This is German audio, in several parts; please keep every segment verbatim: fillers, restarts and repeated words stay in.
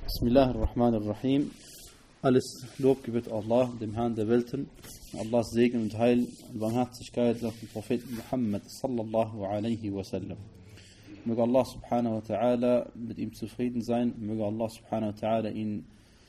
Bismillah ar-Rahman ar-Rahim. Alles Lob gebührt Allah, dem Herrn der Welten. Allahs Segen und Heil und Barmherzigkeit auf den Propheten Muhammad sallallahu alaihi wasallam. Möge Allah subhanahu wa ta'ala mit ihm zufrieden sein. Möge Allah subhanahu wa ta'ala ihn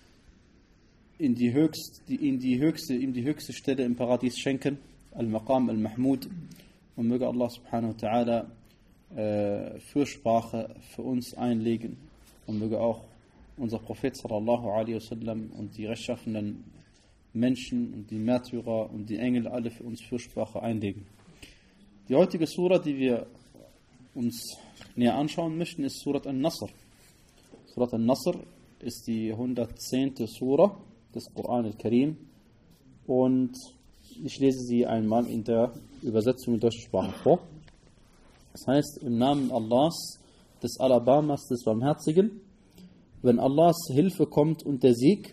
in die höchst, die, in die höchste, ihm die höchste Stelle im Paradies schenken. Al-Maqam al-Mahmud. Und möge Allah subhanahu wa ta'ala äh, Fürsprache für uns einlegen. Und möge auch unser Prophet sallallahu alaihi wasallam und die rechtschaffenen Menschen und die Märtyrer und die Engel alle für uns Fürsprache einlegen. Die heutige Sura, die wir uns näher anschauen möchten, ist Surat An-Nasr. Surat An-Nasr ist die hundertzehnte Sura des Koran al-Karim und ich lese sie einmal in der Übersetzung in deutsche Sprache vor. Das heißt, im Namen Allahs, des Alabamas, des Barmherzigen, wenn Allahs Hilfe kommt und der Sieg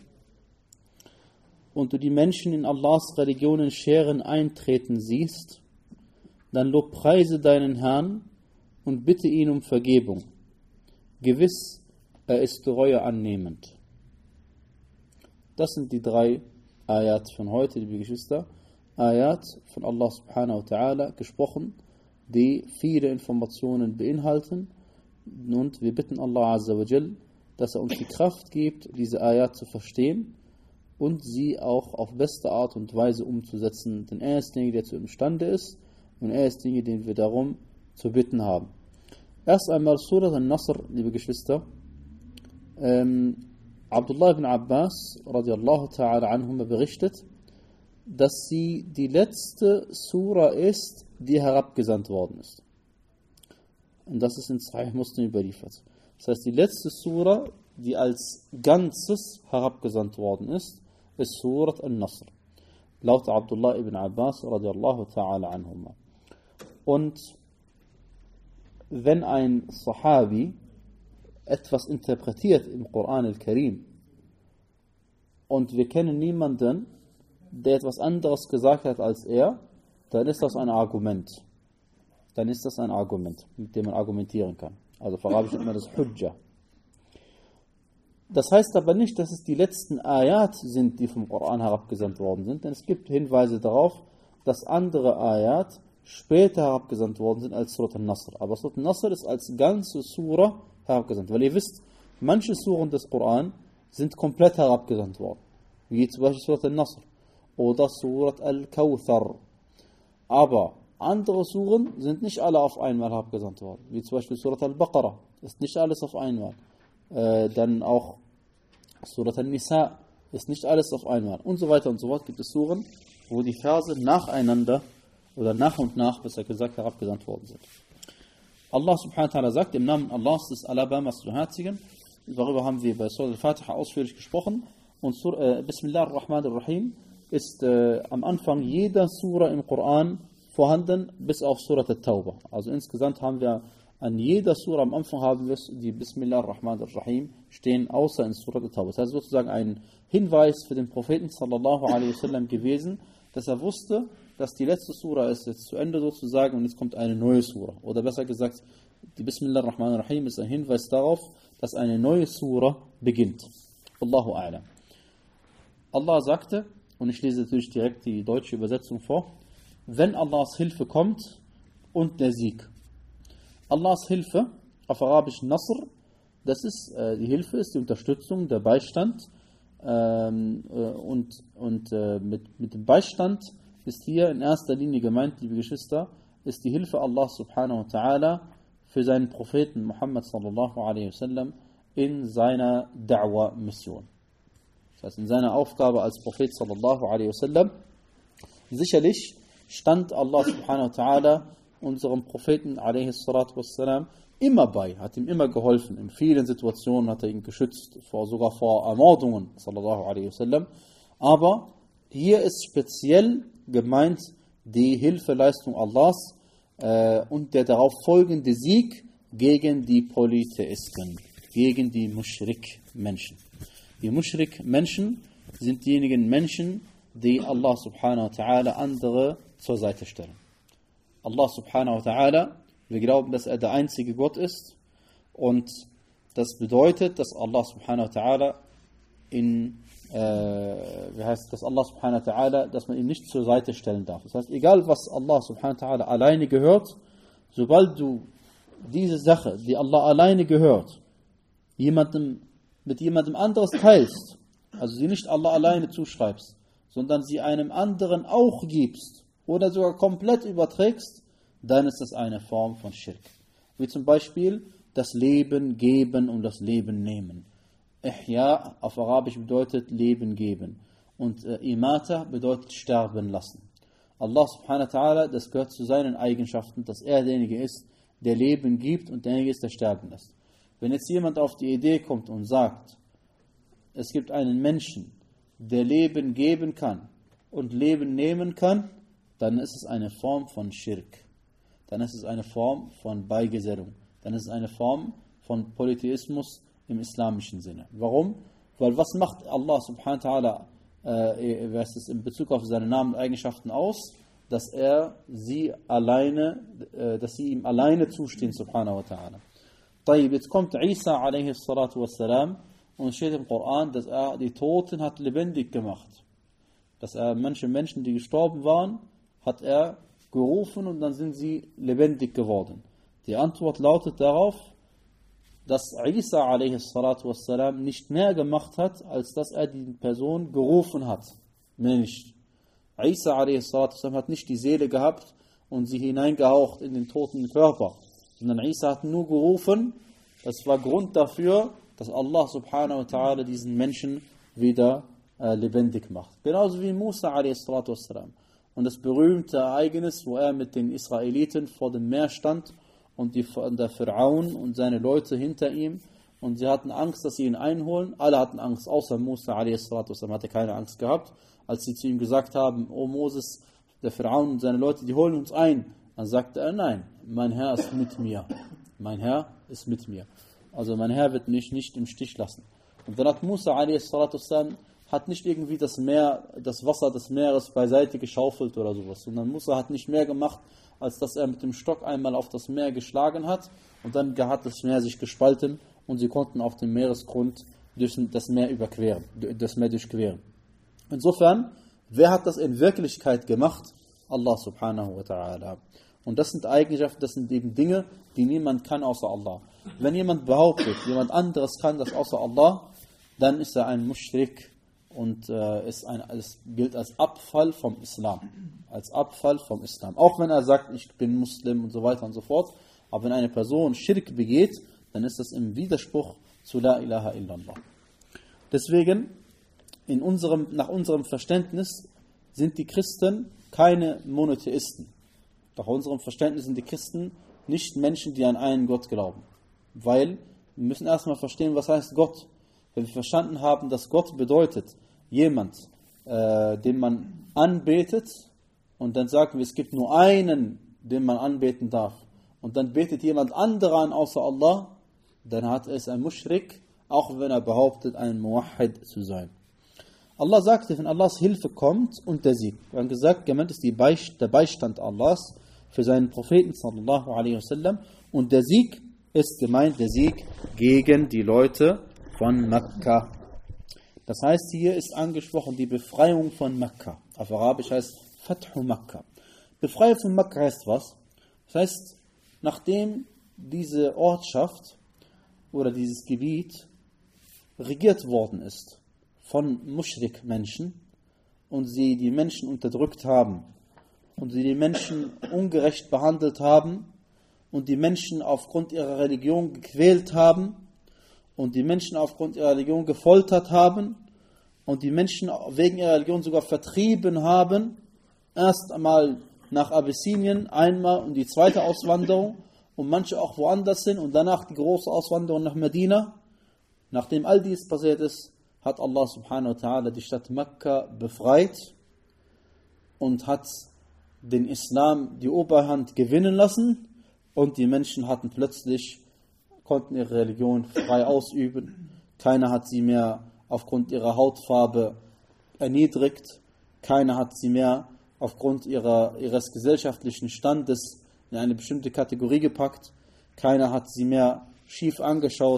und du die Menschen in Allahs Religionen Scheren eintreten siehst, dann lobpreise deinen Herrn und bitte ihn um Vergebung. Gewiss, er ist Reue annehmend. Das sind die drei Ayat von heute, liebe Geschwister. Ayat von Allah subhanahu wa ta'ala gesprochen, die viele Informationen beinhalten. Und wir bitten Allah azza wa jal, dass er uns die Kraft gibt, diese Ayat zu verstehen und sie auch auf beste Art und Weise umzusetzen. Denn er ist derjenige, der zu imstande ist und er ist derjenige, den wir darum zu bitten haben. Erst einmal Surat An-Nasr, liebe Geschwister. Ähm, Abdullah ibn Abbas radiallahu ta'ala anhuma berichtet, dass sie die letzte Sura ist, die herabgesandt worden ist. Und das ist in Sahih Muslim überliefert. Das heißt, die letzte Sura, die als Ganzes herabgesandt worden ist, ist Surat An-Nasr. Laut Abdullah ibn Abbas radiallahu ta'ala anhuma. Und wenn ein Sahabi etwas interpretiert im Koran al-Karim und wir kennen niemanden, der etwas anderes gesagt hat als er, dann ist das ein Argument. Dann ist das ein Argument, mit dem man argumentieren kann. Also auf Arabisch nennt man das Hujja. Das heißt aber nicht, dass es die letzten Ayat sind, die vom Koran herabgesandt worden sind, denn es gibt Hinweise darauf, dass andere Ayat später herabgesandt worden sind als Surat An-Nasr. Aber Surat An-Nasr ist als ganze Sura herabgesandt. Weil ihr wisst, manche Suren des Koran sind komplett herabgesandt worden. Wie zum Beispiel Surat An-Nasr oder Surat Al-Kawthar. Aber andere Suren sind nicht alle auf einmal herabgesandt worden. Wie zum Beispiel Surat Al-Baqarah. Ist nicht alles auf einmal. Äh, dann auch Surat An-Nisa. Ist nicht alles auf einmal. Und so weiter und so fort gibt es Suren, wo die Verse nacheinander oder nach und nach, besser gesagt, herabgesandt worden sind. Allah subhanahu wa ta'ala sagt, im Namen Allahs des Alabamas des Barmherzigen, darüber haben wir bei Surah Al-Fatiha ausführlich gesprochen, und Sur, äh, Bismillah ar-Rahman ar-Rahim ist äh, am Anfang jeder Sura im Koran vorhanden, bis auf Surat At-Tawbah. Also insgesamt haben wir an jeder Sura am Anfang haben wir die Bismillah ar-Rahman ar-Rahim stehen, außer in Surat At-Tawbah. Das heißt sozusagen ein Hinweis für den Propheten sallallahu alaihi wasallam gewesen, dass er wusste, dass die letzte Sura ist jetzt zu Ende sozusagen und jetzt kommt eine neue Sura. Oder besser gesagt, die Bismillah ar-Rahman ar-Rahim ist ein Hinweis darauf, dass eine neue Sura beginnt. Allahu a'lam. Allah sagte, und ich lese natürlich direkt die deutsche Übersetzung vor, wenn Allahs Hilfe kommt und der Sieg. Allahs Hilfe, auf Arabisch Nasr, das ist, äh, die Hilfe ist die Unterstützung, der Beistand, ähm, äh, und, und äh, mit, mit dem Beistand ist hier in erster Linie gemeint, liebe Geschwister, ist die Hilfe Allah subhanahu wa ta'ala für seinen Propheten Muhammad sallallahu alaihi wasallam in seiner Da'wa-Mission. Das heißt, in seiner Aufgabe als Prophet sallallahu alaihi wasallam. Sicherlich stand Allah subhanahu wa ta'ala unserem Propheten alaihi salatu wassalam immer bei, hat ihm immer geholfen. In vielen Situationen hat er ihn geschützt, vor, sogar vor Ermordungen sallallahu alaihi wasallam. Aber hier ist speziell gemeint die Hilfeleistung Allahs äh, und der darauf folgende Sieg gegen die Polytheisten, gegen die Mushrik-Menschen. Die Mushrik-Menschen sind diejenigen Menschen, die Allah subhanahu wa ta'ala andere zur Seite stellen. Allah subhanahu wa ta'ala, wir glauben, dass er der einzige Gott ist und das bedeutet, dass Allah subhanahu wa ta'ala in, äh, wie heißt dass Allah subhanahu wa ta'ala, dass man ihn nicht zur Seite stellen darf. Das heißt, egal was Allah subhanahu wa ta'ala alleine gehört, sobald du diese Sache, die Allah alleine gehört, jemandem, mit jemandem anderes teilst, also sie nicht Allah alleine zuschreibst, sondern sie einem anderen auch gibst oder sogar komplett überträgst, dann ist das eine Form von Schirk. Wie zum Beispiel das Leben geben und das Leben nehmen. Ihya auf Arabisch bedeutet Leben geben und äh, Imata bedeutet sterben lassen. Allah subhanahu wa ta'ala, das gehört zu seinen Eigenschaften, dass er derjenige ist, der Leben gibt und derjenige ist, der sterben lässt. Wenn jetzt jemand auf die Idee kommt und sagt, es gibt einen Menschen, der Leben geben kann und Leben nehmen kann, dann ist es eine Form von Schirk. Dann ist es eine Form von Beigesellung. Dann ist es eine Form von Polytheismus im islamischen Sinne. Warum? Weil was macht Allah subhanahu wa ta'ala äh, was ist in Bezug auf seine Namen und Eigenschaften aus? Dass er sie alleine, äh, dass sie ihm alleine zustehen, subhanahu wa ta'ala. طيب, jetzt kommt Isa alaihi salatu wassalam und steht im Koran, dass er die Toten hat lebendig gemacht. Dass er manche Menschen, die gestorben waren, hat er gerufen und dann sind sie lebendig geworden. Die Antwort lautet darauf, dass Isa alaihi salatu wassalam nicht mehr gemacht hat, als dass er die Person gerufen hat. Mehr nicht. Isa alaihi salatu wassalam hat nicht die Seele gehabt und sie hineingehaucht in den toten Körper, sondern Isa hat nur gerufen. Das war Grund dafür, dass Allah subhanahu wa ta'ala diesen Menschen wieder äh, lebendig macht. Genauso wie Musa alaihi salatu wassalam. Und das berühmte Ereignis, wo er mit den Israeliten vor dem Meer stand und die, der Pharaon und seine Leute hinter ihm, und sie hatten Angst, dass sie ihn einholen. Alle hatten Angst, außer Musa alaihi salatu wassalam hatte keine Angst gehabt. Als sie zu ihm gesagt haben, O Moses, der Pharaon und seine Leute, die holen uns ein, dann sagte er, nein, mein Herr ist mit mir. Mein Herr ist mit mir. Also mein Herr wird mich nicht im Stich lassen. Und dann hat Musa alaihi salatu wassalam hat nicht irgendwie das Meer, das Wasser des Meeres beiseite geschaufelt oder sowas, sondern Musa hat nicht mehr gemacht, als dass er mit dem Stock einmal auf das Meer geschlagen hat und dann hat das Meer sich gespalten und sie konnten auf dem Meeresgrund durch das Meer überqueren, das Meer durchqueren. Insofern, wer hat das in Wirklichkeit gemacht? Allah subhanahu wa ta'ala. Und das sind Eigenschaften, das sind eben Dinge, die niemand kann außer Allah. Wenn jemand behauptet, jemand anderes kann das außer Allah, dann ist er ein Mushrik und äh, ist ein, es gilt als Abfall vom Islam. Als Abfall vom Islam. Auch wenn er sagt, ich bin Muslim und so weiter und so fort. Aber wenn eine Person Schirk begeht, dann ist das im Widerspruch zu La ilaha illallah. Deswegen, in unserem, nach unserem Verständnis, sind die Christen keine Monotheisten. Nach unserem Verständnis sind die Christen nicht Menschen, die an einen Gott glauben. Weil wir müssen erstmal verstehen, was heißt Gott. Wenn wir verstanden haben, dass Gott bedeutet, jemand, äh, den man anbetet, und dann sagen wir, es gibt nur einen, den man anbeten darf, und dann betet jemand anderer an außer Allah, dann hat es ein Mushrik, auch wenn er behauptet, ein Muwahhid zu sein. Allah sagte, wenn Allahs Hilfe kommt und der Sieg. Wir haben gesagt, gemeint ist die Beist- der Beistand Allahs für seinen Propheten sallallahu alaihi wasallam, und der Sieg ist gemeint, der Sieg gegen die Leute von Mekka. Das heißt, hier ist angesprochen die Befreiung von Mekka. Auf Arabisch heißt Fathu Mekka. Befreiung von Mekka heißt was? Das heißt, nachdem diese Ortschaft oder dieses Gebiet regiert worden ist von Mushrik-Menschen und sie die Menschen unterdrückt haben und sie die Menschen ungerecht behandelt haben und die Menschen aufgrund ihrer Religion gequält haben und die Menschen aufgrund ihrer Religion gefoltert haben und die Menschen wegen ihrer Religion sogar vertrieben haben, erst einmal nach Abyssinien, einmal und die zweite Auswanderung und manche auch woanders hin und danach die große Auswanderung nach Medina. Nachdem all dies passiert ist, hat Allah subhanahu wa ta'ala die Stadt Mekka befreit und hat den Islam die Oberhand gewinnen lassen und die Menschen hatten plötzlich, konnten ihre Religion frei ausüben. Keiner hat sie mehr aufgrund ihrer Hautfarbe erniedrigt. Keiner hat sie mehr aufgrund ihrer, ihres gesellschaftlichen Standes in eine bestimmte Kategorie gepackt. Keiner hat sie mehr schief angeschaut.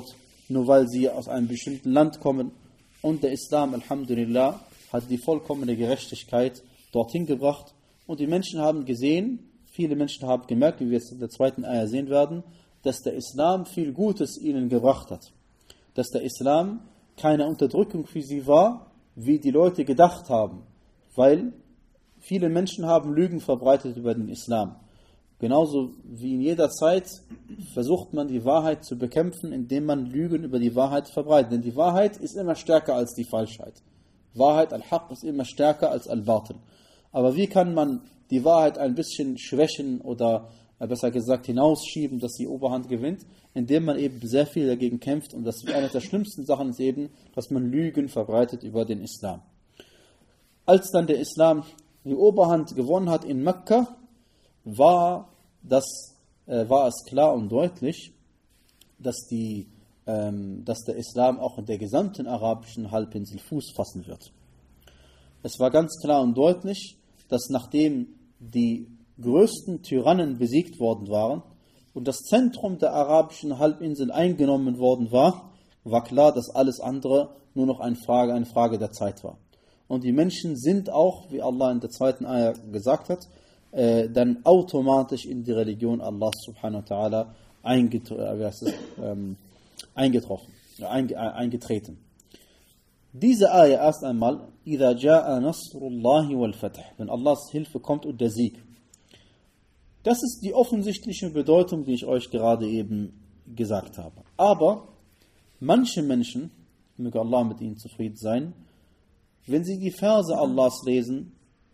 nur weil sie aus einem bestimmten Land kommen. Und der Islam, Alhamdulillah, hat die vollkommene Gerechtigkeit dorthin gebracht. Und die Menschen haben gesehen, viele Menschen haben gemerkt, wie wir es in der zweiten Ayah sehen werden, dass der Islam viel Gutes ihnen gebracht hat. Dass der Islam keine Unterdrückung für sie war, wie die Leute gedacht haben. Weil viele Menschen haben Lügen verbreitet über den Islam. Genauso wie in jeder Zeit versucht man die Wahrheit zu bekämpfen, indem man Lügen über die Wahrheit verbreitet. Denn die Wahrheit ist immer stärker als die Falschheit. Wahrheit, Al-Haq, ist immer stärker als Al-Batil. Aber wie kann man die Wahrheit ein bisschen schwächen oder besser gesagt hinausschieben, dass sie Oberhand gewinnt? Indem man eben sehr viel dagegen kämpft. Und das ist eine der schlimmsten Sachen ist eben, dass man Lügen verbreitet über den Islam. Als dann der Islam die Oberhand gewonnen hat in Mekka, war, das, äh, war es klar und deutlich, dass, die, ähm, dass der Islam auch in der gesamten arabischen Halbinsel Fuß fassen wird. Es war ganz klar und deutlich, dass nachdem die größten Tyrannen besiegt worden waren und das Zentrum der arabischen Halbinsel eingenommen worden war, war klar, dass alles andere nur noch eine Frage, eine Frage der Zeit war. Und die Menschen sind auch, wie Allah in der zweiten Ayah gesagt hat, äh, dann automatisch in die Religion Allah subhanahu wa ta'ala eingetr- äh, ähm, eingetroffen, äh, eingetreten. Diese Ayah erst einmal, إِذَا جَاءَ نَصْرُ اللَّهِ وَالْفَتْحِ, wenn Allahs Hilfe kommt und der Sieg. Das ist die offensichtliche Bedeutung, die ich euch gerade eben gesagt habe. Aber manche Menschen, möge Allah mit ihnen zufrieden sein, wenn sie die Verse Allahs lesen,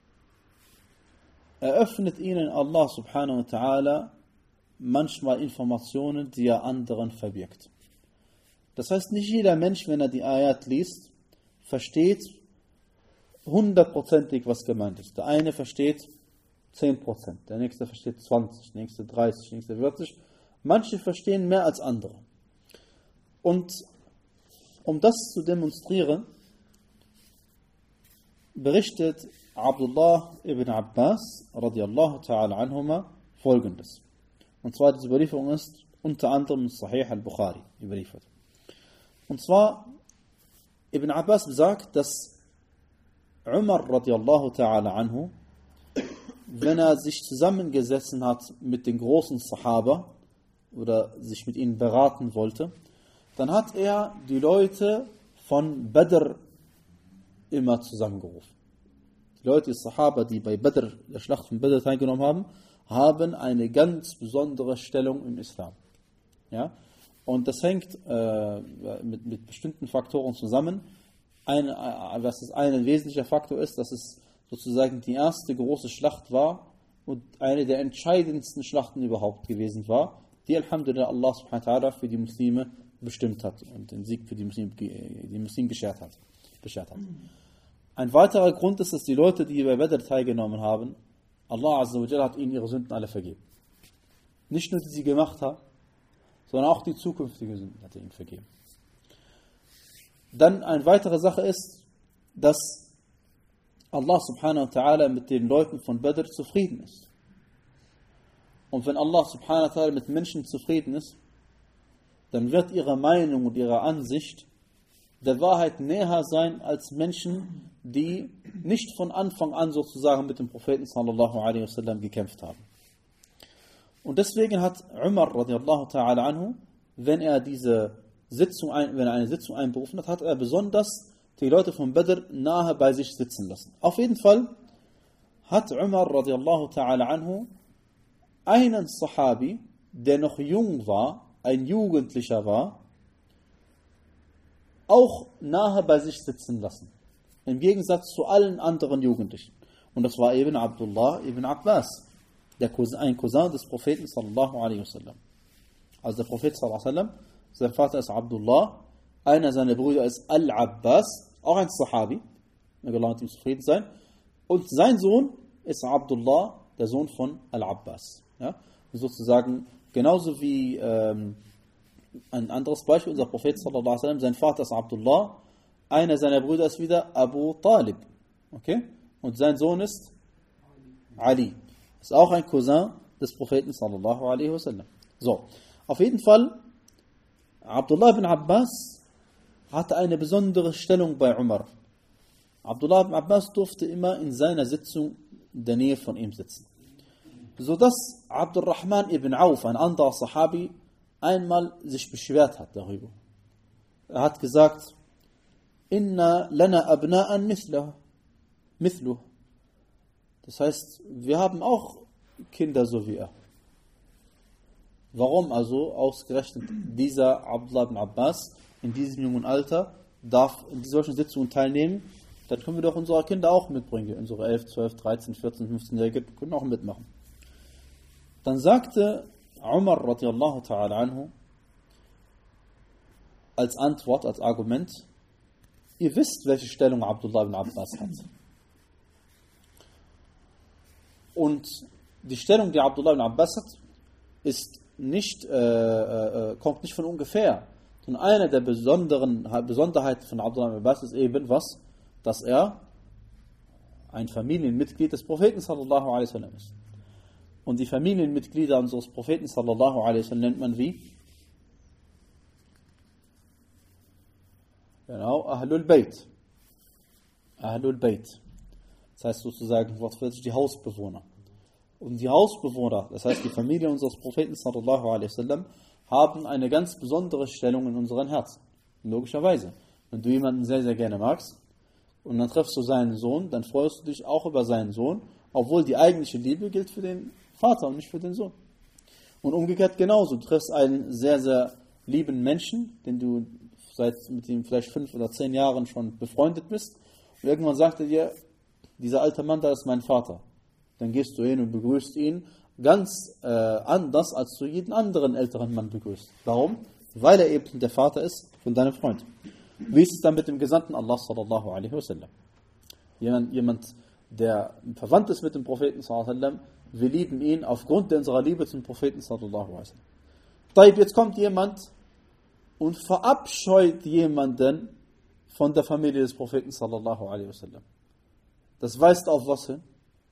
eröffnet ihnen Allah subhanahu wa ta'ala manchmal Informationen, die er anderen verbirgt. Das heißt, nicht jeder Mensch, wenn er die Ayat liest, versteht hundertprozentig, was gemeint ist. Der eine versteht zehn Prozent, der nächste versteht zwanzig, der nächste dreißig, der nächste vierzig. Manche verstehen mehr als andere. Und um das zu demonstrieren, berichtet Abdullah ibn Abbas radiallahu ta'ala anhuma folgendes. Und zwar, diese Überlieferung ist unter anderem in Sahih al-Bukhari überliefert. Und zwar, Ibn Abbas sagt, dass Umar radiallahu ta'ala anhu, wenn er sich zusammengesessen hat mit den großen Sahaba oder sich mit ihnen beraten wollte, dann hat er die Leute von Badr immer zusammengerufen. Die Leute, die Sahaba, die bei Badr, der Schlacht von Badr teilgenommen haben, haben eine ganz besondere Stellung im Islam. Ja? Und das hängt äh, mit, mit bestimmten Faktoren zusammen. Ein, äh, was ist ein wesentlicher Faktor ist, dass es sozusagen die erste große Schlacht war und eine der entscheidendsten Schlachten überhaupt gewesen war, die Alhamdulillah Allah subhanahu wa ta'ala für die Muslime bestimmt hat und den Sieg für die Muslime, die Muslime beschert hat. Beschert hat. Ein weiterer Grund ist, dass die Leute, die bei Badr teilgenommen haben, Allah Azza wa Jalla hat ihnen ihre Sünden alle vergeben. Nicht nur die sie gemacht haben, sondern auch die zukünftigen Sünden hat er ihnen vergeben. Dann eine weitere Sache ist, dass Allah subhanahu wa ta'ala mit den Leuten von Badr zufrieden ist. Und wenn Allah subhanahu wa ta'ala mit Menschen zufrieden ist, dann wird ihre Meinung und ihre Ansicht der Wahrheit näher sein als Menschen, die nicht von Anfang an sozusagen mit dem Propheten sallallahu alaihi wasallam gekämpft haben. Und deswegen hat Umar radiallahu ta'ala anhu, wenn er diese Sitzung, ein, wenn er eine Sitzung einberufen hat, hat er besonders die Leute von Badr nahe bei sich sitzen lassen. Auf jeden Fall hat Umar radiallahu ta'ala anhu einen Sahabi, der noch jung war, ein Jugendlicher war, auch nahe bei sich sitzen lassen. Im Gegensatz zu allen anderen Jugendlichen. Und das war eben Abdullah ibn Abbas, der Cousin, ein Cousin des Propheten sallallahu alaihi wasallam. Also der Prophet sallallahu alaihi wasallam, sein Vater ist Abdullah, einer seiner Brüder ist Al-Abbas, auch ein Sahabi, möge Allah mit ihm zufrieden sein. Und sein Sohn ist Abdullah, der Sohn von Al-Abbas. Ja? Sozusagen genauso wie ähm, ein anderes Beispiel, unser Prophet sallallahu alaihi wasallam, sein Vater ist Abdullah, einer seiner Brüder ist wieder Abu Talib. Okay? Und sein Sohn ist Ali. Ist auch ein Cousin des Propheten sallallahu alaihi wasallam. So, auf jeden Fall Abdullah ibn Abbas hatte eine besondere Stellung bei Umar. Abdullah ibn Abbas durfte immer in seiner Sitzung in der Nähe von ihm sitzen. Sodass Abdurrahman ibn Auf, ein anderer Sahabi, einmal sich beschwert hat darüber. Er hat gesagt, Inna lana abna'an mithluh. Das heißt, wir haben auch Kinder so wie er. Warum also ausgerechnet dieser Abdullah ibn Abbas in diesem jungen Alter darf in solchen Sitzungen teilnehmen? Dann können wir doch unsere Kinder auch mitbringen. Unsere elf, zwölf, dreizehn, vierzehn, fünfzehn-Jährige können auch mitmachen. Dann sagte Umar radiallahu ta'ala anhu als Antwort, als Argument, ihr wisst, welche Stellung Abdullah ibn Abbas hat. Und die Stellung, die Abdullah ibn Abbas hat, ist nicht, äh, äh, kommt nicht von ungefähr. Und eine der besonderen Besonderheiten von Abdullah ibn Abbas ist eben was, dass er ein Familienmitglied des Propheten sallallahu alaihi wasallam ist. Und die Familienmitglieder unseres Propheten sallallahu alaihi wasallam nennt man wie? Genau, Ahlul Bayt. Ahlul Bayt. Das heißt sozusagen wortwörtlich die Hausbewohner. Und die Hausbewohner, das heißt die Familie unseres Propheten sallallahu alaihi wasallam, haben eine ganz besondere Stellung in unseren Herzen. Logischerweise. Wenn du jemanden sehr, sehr gerne magst und dann triffst du seinen Sohn, dann freust du dich auch über seinen Sohn, obwohl die eigentliche Liebe gilt für den Vater und nicht für den Sohn. Und umgekehrt genauso. Du triffst einen sehr, sehr lieben Menschen, den du seit mit ihm vielleicht fünf oder zehn Jahren schon befreundet bist. Und irgendwann sagt er dir, dieser alte Mann, da ist mein Vater. Dann gehst du hin und begrüßt ihn ganz äh, anders, als du jeden anderen älteren Mann begrüßt. Warum? Weil er eben der Vater ist von deinem Freund. Wie ist es dann mit dem Gesandten Allah sallallahu alaihi wasallam? Jemand, jemand, der verwandt ist mit dem Propheten sallallahu alaihi wasallam, wir lieben ihn aufgrund unserer Liebe zum Propheten sallallahu alaihi wasallam. Jetzt kommt jemand und verabscheut jemanden von der Familie des Propheten sallallahu alaihi wasallam. Das weist auf was hin?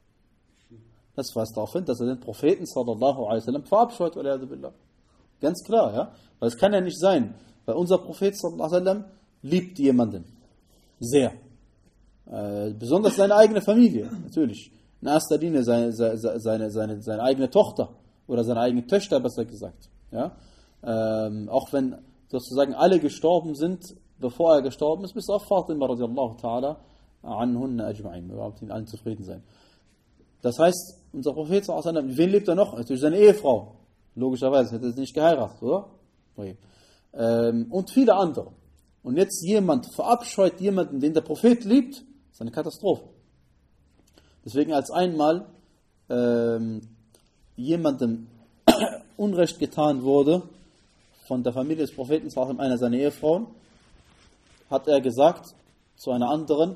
Das weist darauf hin, dass er den Propheten sallallahu alaihi wasallam verabscheut. Ganz klar, ja? Weil es kann ja nicht sein, weil unser Prophet sallallahu alaihi wasallam liebt jemanden sehr. Äh, besonders seine eigene Familie, natürlich. In erster Linie seine, seine, seine, seine eigene Tochter oder seine eigene Töchter, besser gesagt. Ja? Ähm, auch wenn sozusagen alle gestorben sind, bevor er gestorben ist, bis auf Fatima radiallahu ta'ala anhunna ajma'in. Wir werden mit allen zufrieden sein. Das heißt, unser Prophet sallallahu alaihi wasallam, wen lebt er noch? Natürlich seine Ehefrau. Logischerweise, hätte er sie nicht geheiratet, oder? Okay. Ähm, und viele andere. Und jetzt jemand verabscheut jemanden, den der Prophet liebt, das ist eine Katastrophe. Deswegen, als einmal ähm, jemandem Unrecht getan wurde von der Familie des Propheten, einer seiner Ehefrauen, hat er gesagt zu einer anderen,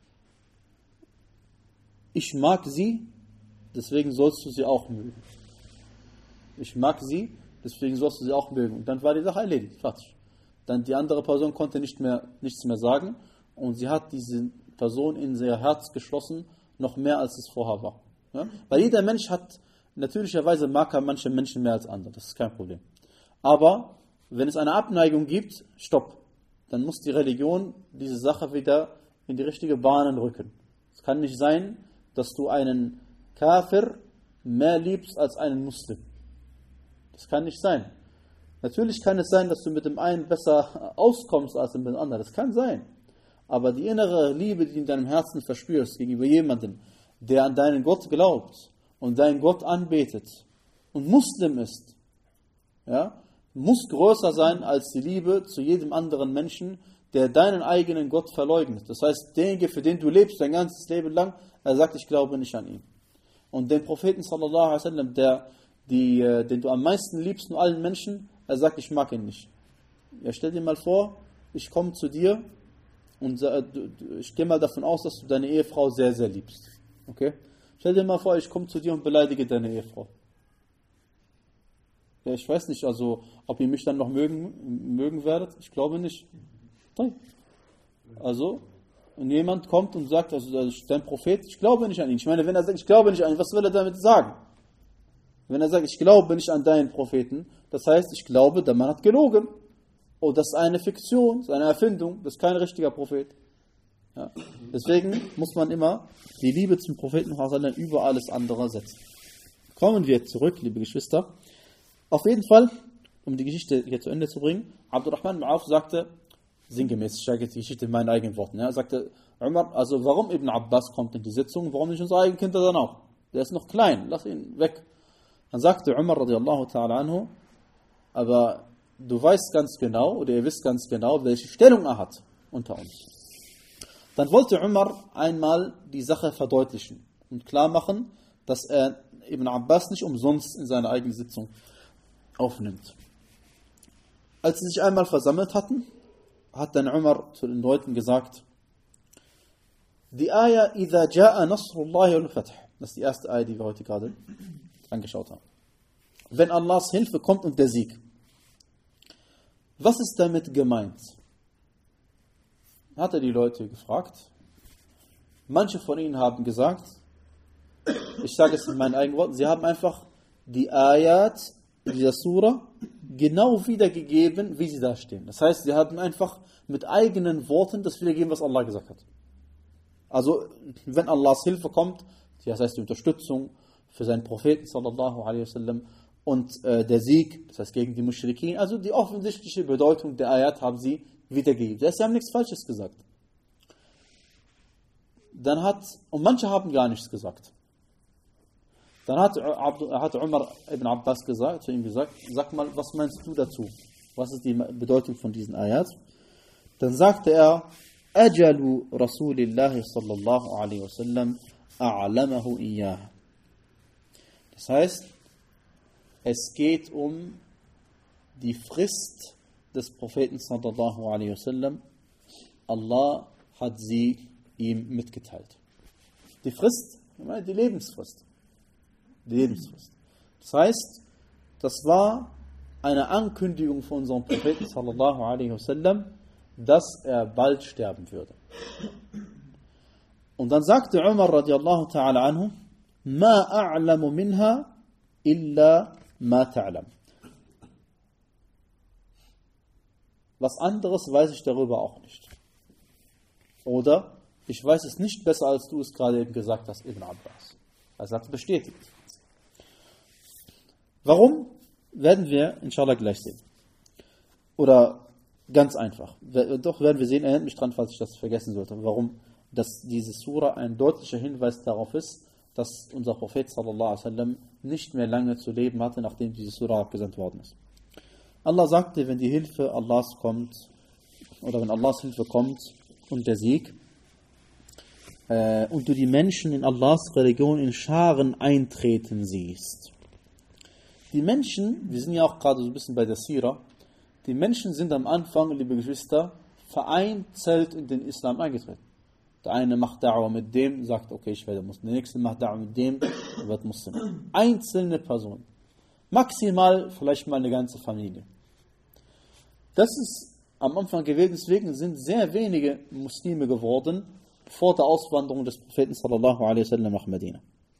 ich mag sie, deswegen sollst du sie auch mögen. Ich mag sie, deswegen sollst du sie auch mögen. Und dann war die Sache erledigt, fertig. Dann die andere Person konnte nicht mehr, nichts mehr sagen und sie hat diese Person in ihr Herz geschlossen, noch mehr als es vorher war. Ja? Weil jeder Mensch hat, natürlicherweise mag er manche Menschen mehr als andere, das ist kein Problem. Aber wenn es eine Abneigung gibt, stopp. Dann muss die Religion diese Sache wieder in die richtige Bahnen rücken. Es kann nicht sein, dass du einen Kafir mehr liebst als einen Muslim. Das kann nicht sein. Natürlich kann es sein, dass du mit dem einen besser auskommst als mit dem anderen. Das kann sein. Aber die innere Liebe, die du in deinem Herzen verspürst gegenüber jemandem, der an deinen Gott glaubt und deinen Gott anbetet und Muslim ist, ja, muss größer sein als die Liebe zu jedem anderen Menschen, der deinen eigenen Gott verleugnet. Das heißt, derjenige, für den du lebst dein ganzes Leben lang, er sagt, ich glaube nicht an ihn. Und den Propheten sallallahu alaihi wasallam, der, die, den du am meisten liebst von allen Menschen, er sagt, ich mag ihn nicht. Ja, stell dir mal vor, ich komme zu dir und ich gehe mal davon aus, dass du deine Ehefrau sehr, sehr liebst. Okay? Stell dir mal vor, ich komme zu dir und beleidige deine Ehefrau. Ja, ich weiß nicht, also, ob ihr mich dann noch mögen, mögen werdet. Ich glaube nicht. Also, und jemand kommt und sagt, also, das ist dein Prophet, ich glaube nicht an ihn. Ich meine, wenn er sagt, ich glaube nicht an ihn, was will er damit sagen? Wenn er sagt, ich glaube nicht an deinen Propheten, das heißt, ich glaube, der Mann hat gelogen. oh, das ist eine Fiktion, das ist eine Erfindung, das ist kein richtiger Prophet. Ja. Deswegen muss man immer die Liebe zum Propheten über alles andere setzen. Kommen wir zurück, liebe Geschwister. Auf jeden Fall, um die Geschichte hier zu Ende zu bringen, Abdurrahman ibn Auf sagte, sinngemäß, ich sage jetzt die Geschichte in meinen eigenen Worten, ja, sagte, Umar, also warum Ibn Abbas kommt in die Sitzung, warum nicht unsere eigenen Kinder dann auch? Der ist noch klein, lass ihn weg. Dann sagte Umar radiallahu ta'ala anhu, aber du weißt ganz genau, oder ihr wisst ganz genau, welche Stellung er hat unter uns. Dann wollte Umar einmal die Sache verdeutlichen und klar machen, dass er Ibn Abbas nicht umsonst in seiner eigenen Sitzung aufnimmt. Als sie sich einmal versammelt hatten, hat dann Umar zu den Leuten gesagt, die Ayah, إِذَا جَاءَ نَصْرُ اللَّهِ وَالْفَتْحِ, das ist die erste Ayah, die wir heute gerade angeschaut haben. Wenn Allahs Hilfe kommt und der Sieg. Was ist damit gemeint? Hat er die Leute gefragt. Manche von ihnen haben gesagt, ich sage es in meinen eigenen Worten, sie haben einfach die Ayat dieser Surah genau wiedergegeben, wie sie da stehen. Das heißt, sie haben einfach mit eigenen Worten das wiedergegeben, was Allah gesagt hat. Also, wenn Allahs Hilfe kommt, das heißt die Unterstützung für seinen Propheten sallallahu alaihi wasallam und äh, der Sieg, das heißt gegen die Muschrikin, also die offensichtliche Bedeutung der Ayat haben sie wiedergegeben. Das heißt, sie haben nichts Falsches gesagt. Dann hat, und manche haben gar nichts gesagt. Dann hat, hat Umar ibn Abbas gesagt, zu ihm gesagt, sag mal, was meinst du dazu? Was ist die Bedeutung von diesen Ayat? Dann sagte er, Ajalu Rasulillahi sallallahu alaihi wasallam a'lamahu iyah. Das heißt, es geht um die Frist des Propheten sallallahu alaihi wasallam. Allah hat sie ihm mitgeteilt. Die Frist, die Lebensfrist. Die Lebensfrist. Das heißt, das war eine Ankündigung von unserem Propheten sallallahu alaihi wasallam, dass er bald sterben würde. Und dann sagte Umar radiallahu ta'ala anhu, Ma a'lamu minha illa ma ta'lam. Was anderes weiß ich darüber auch nicht. Oder, ich weiß es nicht besser, als du es gerade eben gesagt hast, Ibn Abbas. Er sagt, bestätigt. Warum? Werden wir inshallah gleich sehen. Oder ganz einfach. Doch werden wir sehen, erinnert mich dran, falls ich das vergessen sollte, warum dass diese Sura ein deutlicher Hinweis darauf ist, dass unser Prophet sallallahu alaihi wasallam nicht mehr lange zu leben hatte, nachdem diese Sura abgesandt worden ist. Allah sagte, wenn die Hilfe Allahs kommt, oder wenn Allahs Hilfe kommt und der Sieg, äh, und du die Menschen in Allahs Religion in Scharen eintreten siehst. Die Menschen, wir sind ja auch gerade so ein bisschen bei der Sira, die Menschen sind am Anfang, liebe Geschwister, vereinzelt in den Islam eingetreten. Der eine macht Da'wah mit dem, sagt, okay, ich werde Muslim. Der nächste macht Da'wah mit dem, er wird Muslim. Einzelne Personen. Maximal vielleicht mal eine ganze Familie. Das ist am Anfang gewesen, deswegen sind sehr wenige Muslime geworden vor der Auswanderung des Propheten sallallahu alaihi wasallam nach Medina.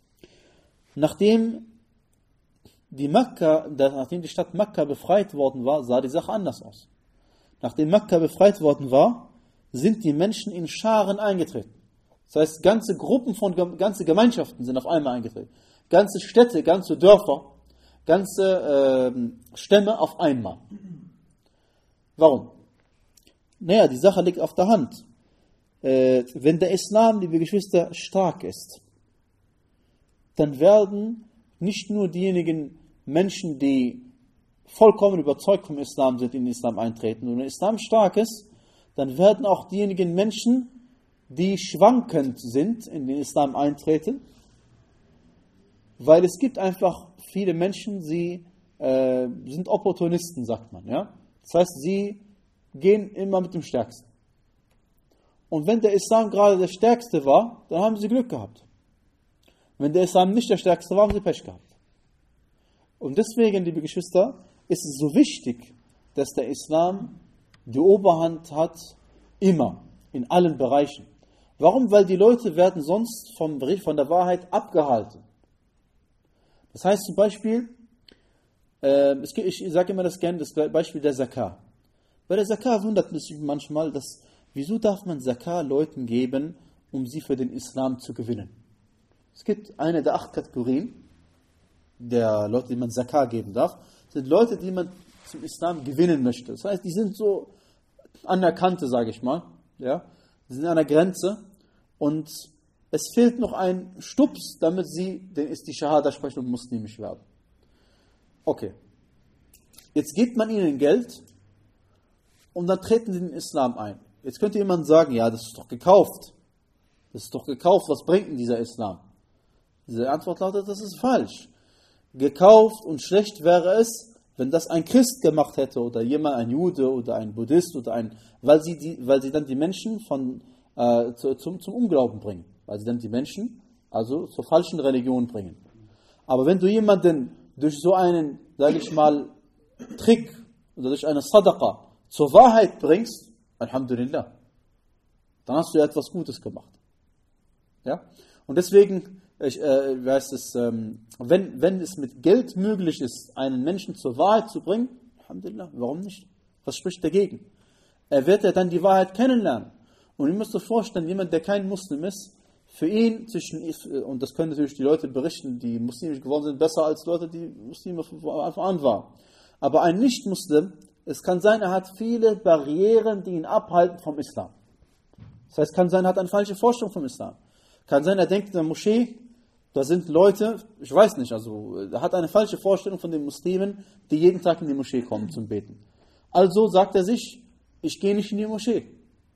Nachdem die Mekka, nachdem die Stadt Mekka befreit worden war, sah die Sache anders aus. Nachdem Mekka befreit worden war, sind die Menschen in Scharen eingetreten. Das heißt, ganze Gruppen von, ganze Gemeinschaften sind auf einmal eingetreten. Ganze Städte, ganze Dörfer, ganze äh, Stämme auf einmal. Warum? Naja, die Sache liegt auf der Hand. Äh, wenn der Islam, liebe Geschwister, stark ist, dann werden nicht nur diejenigen Menschen, die vollkommen überzeugt vom Islam sind, in den Islam eintreten. Und wenn der Islam stark ist, dann werden auch diejenigen Menschen, die schwankend sind, in den Islam eintreten, weil es gibt einfach viele Menschen, sie äh, sind Opportunisten, sagt man. Ja? Das heißt, sie gehen immer mit dem Stärksten. Und wenn der Islam gerade der Stärkste war, dann haben sie Glück gehabt. Wenn der Islam nicht der Stärkste war, haben sie Pech gehabt. Und deswegen, liebe Geschwister, ist es so wichtig, dass der Islam die Oberhand hat, immer, in allen Bereichen. Warum? Weil die Leute werden sonst vom Bericht, von der Wahrheit abgehalten. Das heißt zum Beispiel, äh, es gibt, ich sage immer das gerne, das Beispiel der Zakah. Bei der Zakah wundert mich manchmal, dass, wieso darf man Zakah Leuten geben, um sie für den Islam zu gewinnen? Es gibt eine der acht Kategorien der Leute, die man Zakah geben darf, sind Leute, die man zum Islam gewinnen möchte. Das heißt, die sind so anerkannte, sage ich mal, ja, die sind an der Grenze und es fehlt noch ein Stups, damit sie den ist die Shahada sprechen und muslimisch werden. Okay. Jetzt gibt man ihnen Geld und dann treten sie in den Islam ein. Jetzt könnte jemand sagen, ja, das ist doch gekauft. Das ist doch gekauft, was bringt denn dieser Islam? Diese Antwort lautet, das ist falsch. Gekauft und schlecht wäre es, wenn das ein Christ gemacht hätte oder jemand, ein Jude oder ein Buddhist oder ein, weil sie, die, weil sie dann die Menschen von, äh, zu, zum, zum Unglauben bringen. Weil sie dann die Menschen also zur falschen Religion bringen. Aber wenn du jemanden durch so einen, sage ich mal, Trick oder durch eine Sadaqa zur Wahrheit bringst, Alhamdulillah, dann hast du ja etwas Gutes gemacht. Ja? Und deswegen, ich, äh, weiß es, ähm, wenn, wenn es mit Geld möglich ist, einen Menschen zur Wahrheit zu bringen, Alhamdulillah, warum nicht? Was spricht dagegen? Er wird ja dann die Wahrheit kennenlernen. Und ihr müsst euch vorstellen, jemand, der kein Muslim ist, für ihn, zwischen, und das können natürlich die Leute berichten, die muslimisch geworden sind, besser als Leute, die Muslime von Anfang an waren. Aber ein Nicht-Muslim, es kann sein, er hat viele Barrieren, die ihn abhalten vom Islam. Das heißt, kann sein, er hat eine falsche Vorstellung vom Islam. Kann sein, er denkt in der Moschee, da sind Leute, ich weiß nicht, also er hat eine falsche Vorstellung von den Muslimen, die jeden Tag in die Moschee kommen zum Beten. Also sagt er sich, ich gehe nicht in die Moschee.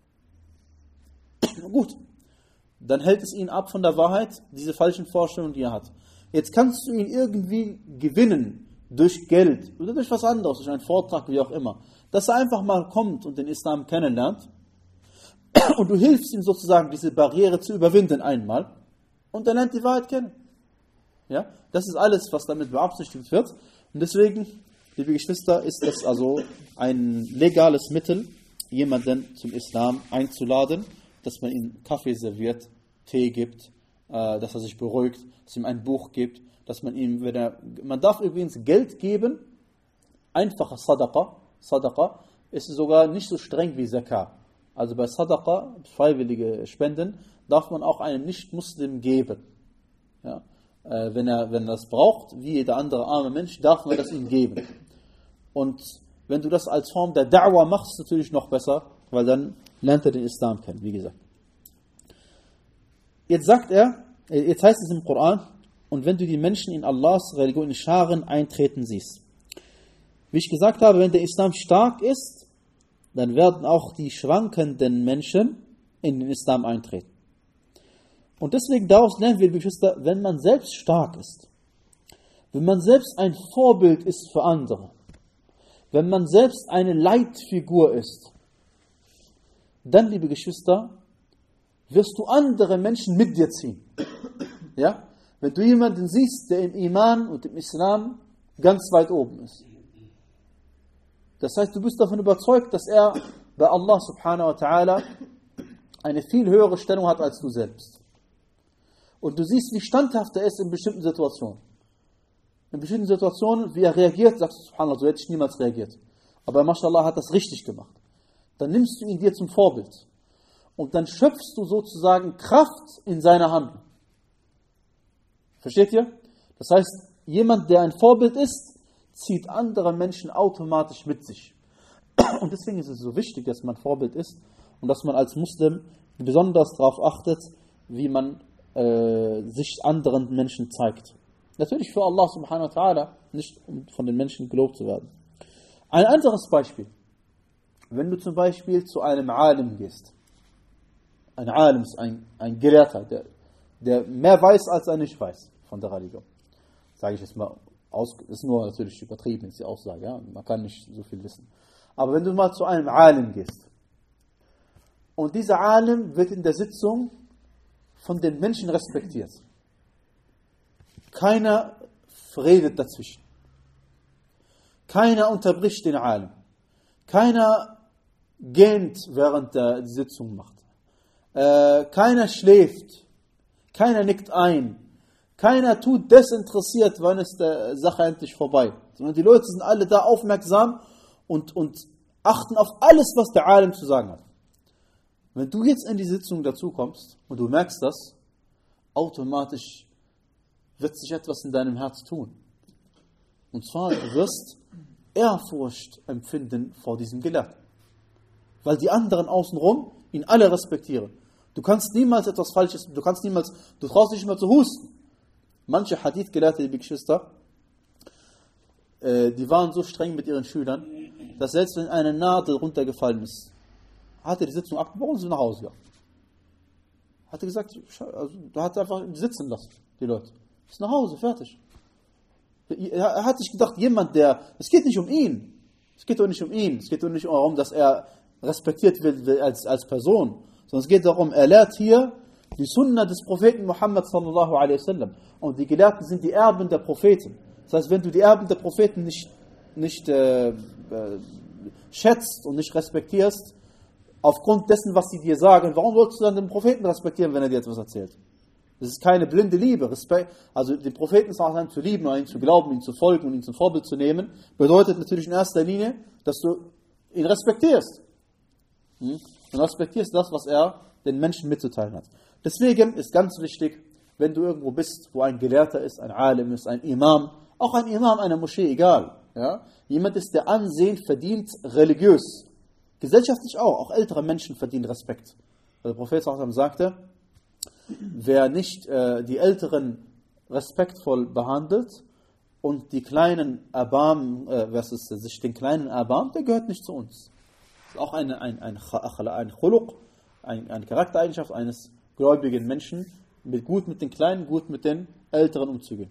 Gut, dann hält es ihn ab von der Wahrheit, diese falschen Vorstellungen, die er hat. Jetzt kannst du ihn irgendwie gewinnen, durch Geld oder durch was anderes, durch einen Vortrag, wie auch immer, dass er einfach mal kommt und den Islam kennenlernt und du hilfst ihm sozusagen, diese Barriere zu überwinden einmal und er lernt die Wahrheit kennen. Ja? Das ist alles, was damit beabsichtigt wird. Und deswegen, liebe Geschwister, ist das also ein legales Mittel, jemanden zum Islam einzuladen, dass man ihm Kaffee serviert, Tee gibt, äh, dass er sich beruhigt, dass ihm ein Buch gibt, dass man ihm, wenn er, man darf übrigens Geld geben, einfache Sadaqa, Sadaqa ist sogar nicht so streng wie Zakah. Also bei Sadaqa, freiwillige Spenden, darf man auch einem Nicht-Muslim geben. Ja? Äh, wenn er, wenn er das braucht, wie jeder andere arme Mensch, darf man das ihm geben. Und wenn du das als Form der Da'wah machst, natürlich noch besser, weil dann lernt er den Islam kennen, wie gesagt. Jetzt sagt er, jetzt heißt es im Koran, und wenn du die Menschen in Allahs Religion in Scharen eintreten siehst. Wie ich gesagt habe, wenn der Islam stark ist, dann werden auch die schwankenden Menschen in den Islam eintreten. Und deswegen daraus lernen wir, Geschwister, wenn man selbst stark ist, wenn man selbst ein Vorbild ist für andere, wenn man selbst eine Leitfigur ist, dann, liebe Geschwister, wirst du andere Menschen mit dir ziehen. Ja? Wenn du jemanden siehst, der im Iman und im Islam ganz weit oben ist. Das heißt, du bist davon überzeugt, dass er bei Allah subhanahu wa ta'ala eine viel höhere Stellung hat als du selbst. Und du siehst, wie standhaft er ist in bestimmten Situationen. In bestimmten Situationen, wie er reagiert, sagst du, subhanallah, so hätte ich niemals reagiert. Aber mashallah hat das richtig gemacht. Dann nimmst du ihn dir zum Vorbild. Und dann schöpfst du sozusagen Kraft in seiner Hand. Versteht ihr? Das heißt, jemand, der ein Vorbild ist, zieht andere Menschen automatisch mit sich. Und deswegen ist es so wichtig, dass man Vorbild ist und dass man als Muslim besonders darauf achtet, wie man äh, sich anderen Menschen zeigt. Natürlich für Allah subhanahu wa ta'ala, nicht um von den Menschen gelobt zu werden. Ein anderes Beispiel. Wenn du zum Beispiel zu einem Alim gehst. Ein Alim ist ein, ein Gelehrter, der, der mehr weiß, als er nicht weiß von der Religion. Sage ich jetzt mal, aus, ist nur natürlich übertrieben, ist die Aussage. Ja? Man kann nicht so viel wissen. Aber wenn du mal zu einem Alim gehst und dieser Alim wird in der Sitzung von den Menschen respektiert. Keiner redet dazwischen. Keiner unterbricht den Alim. Keiner gähnt, während er die Sitzung macht. Äh, keiner schläft. Keiner nickt ein. Keiner tut desinteressiert, wann ist die Sache endlich vorbei. Sondern die Leute sind alle da aufmerksam und, und achten auf alles, was der Alim zu sagen hat. Wenn du jetzt in die Sitzung dazu kommst und du merkst das, automatisch wird sich etwas in deinem Herz tun. Und zwar, du wirst Ehrfurcht empfinden vor diesem Gelehrten. Weil die anderen außenrum ihn alle respektieren. Du kannst niemals etwas Falsches, du kannst niemals, du traust dich nicht mehr zu husten. Manche Hadith-Gelehrte, liebe Geschwister, äh, die waren so streng mit ihren Schülern, dass selbst wenn eine Nadel runtergefallen ist, hat er die Sitzung abgebrochen und sie nach Hause gegangen. Hat er gesagt, also, da hat er einfach sitzen lassen, die Leute. Ist nach Hause, fertig. Er hat sich gedacht, jemand, der, es geht nicht um ihn, es geht doch nicht um ihn, es geht doch nicht darum, dass er respektiert wird als, als Person, sondern es geht darum, er lehrt hier die Sunna des Propheten Muhammad sallallahu alaihi wasallam. Und die Gelehrten sind die Erben der Propheten. Das heißt, wenn du die Erben der Propheten nicht, nicht äh, äh, schätzt und nicht respektierst, aufgrund dessen, was sie dir sagen, warum sollst du dann den Propheten respektieren, wenn er dir etwas erzählt? Das ist keine blinde Liebe. Respekt, also den Propheten zu lieben, an ihn zu glauben, ihn zu folgen und ihn zum Vorbild zu nehmen, bedeutet natürlich in erster Linie, dass du ihn respektierst. Hm? Und respektierst das, was er den Menschen mitzuteilen hat. Deswegen ist ganz wichtig, wenn du irgendwo bist, wo ein Gelehrter ist, ein Alim ist, ein Imam, auch ein Imam einer Moschee, egal. Ja? Jemand ist, der Ansehen verdient, religiös. Gesellschaftlich auch, auch ältere Menschen verdienen Respekt. Der Prophet sagte, wer nicht äh, die Älteren respektvoll behandelt und die Kleinen erbarmen, äh, was ist, sich den Kleinen erbarmt, der gehört nicht zu uns. Das ist auch eine, ein, ein, ein Khuluq, ein, eine Charaktereigenschaft eines gläubigen Menschen, mit gut mit den Kleinen, gut mit den Älteren umzugehen.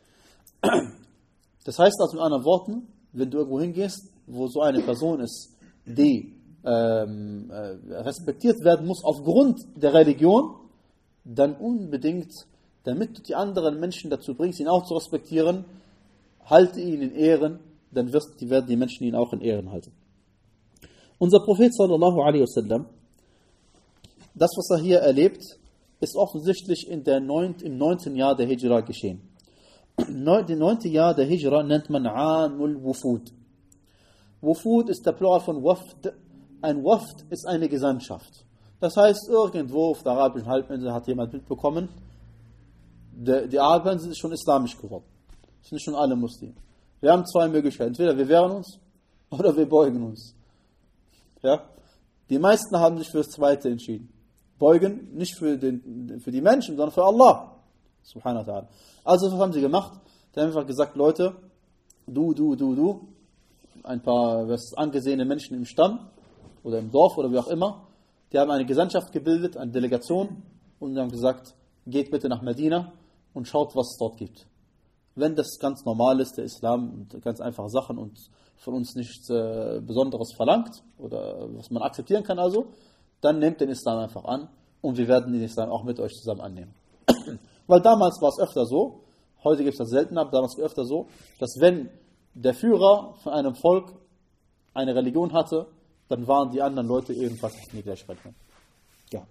Das heißt also mit anderen Worten, wenn du irgendwo hingehst, wo so eine Person ist, die ähm, äh, respektiert werden muss aufgrund der Religion, dann unbedingt, damit du die anderen Menschen dazu bringst, ihn auch zu respektieren, halte ihn in Ehren, dann wirst, die werden die Menschen ihn auch in Ehren halten. Unser Prophet sallallahu alaihi wasallam, das, was er hier erlebt, ist offensichtlich in der neunt, im neunten Jahr der Hijra geschehen. Das neunte Jahr der Hijra nennt man Amul Wufud. Wufud ist der Plural von Wafd. Ein Wafd ist eine Gesandtschaft. Das heißt, irgendwo auf der arabischen Halbinsel hat jemand mitbekommen, die, die Araber sind schon islamisch geworden. Das sind schon alle Muslime. Wir haben zwei Möglichkeiten. Entweder wir wehren uns oder wir beugen uns. Ja? Die meisten haben sich für das Zweite entschieden. Beugen nicht für, den, für die Menschen, sondern für Allah. Subhanahu wa ta'ala. Also was haben sie gemacht? Die haben einfach gesagt, Leute, du, du, du, du, ein paar was, angesehene Menschen im Stamm oder im Dorf oder wie auch immer, die haben eine Gesandtschaft gebildet, eine Delegation und haben gesagt, geht bitte nach Medina und schaut, was es dort gibt. Wenn das ganz normal ist, der Islam und ganz einfache Sachen und von uns nichts äh, Besonderes verlangt oder was man akzeptieren kann also, dann nehmt den Islam einfach an und wir werden den Islam auch mit euch zusammen annehmen. Weil damals war es öfter so, heute gibt es das selten, aber damals war es öfter so, dass wenn der Führer von einem Volk eine Religion hatte, dann waren die anderen Leute ebenfalls in die gleiche Religion. Ja.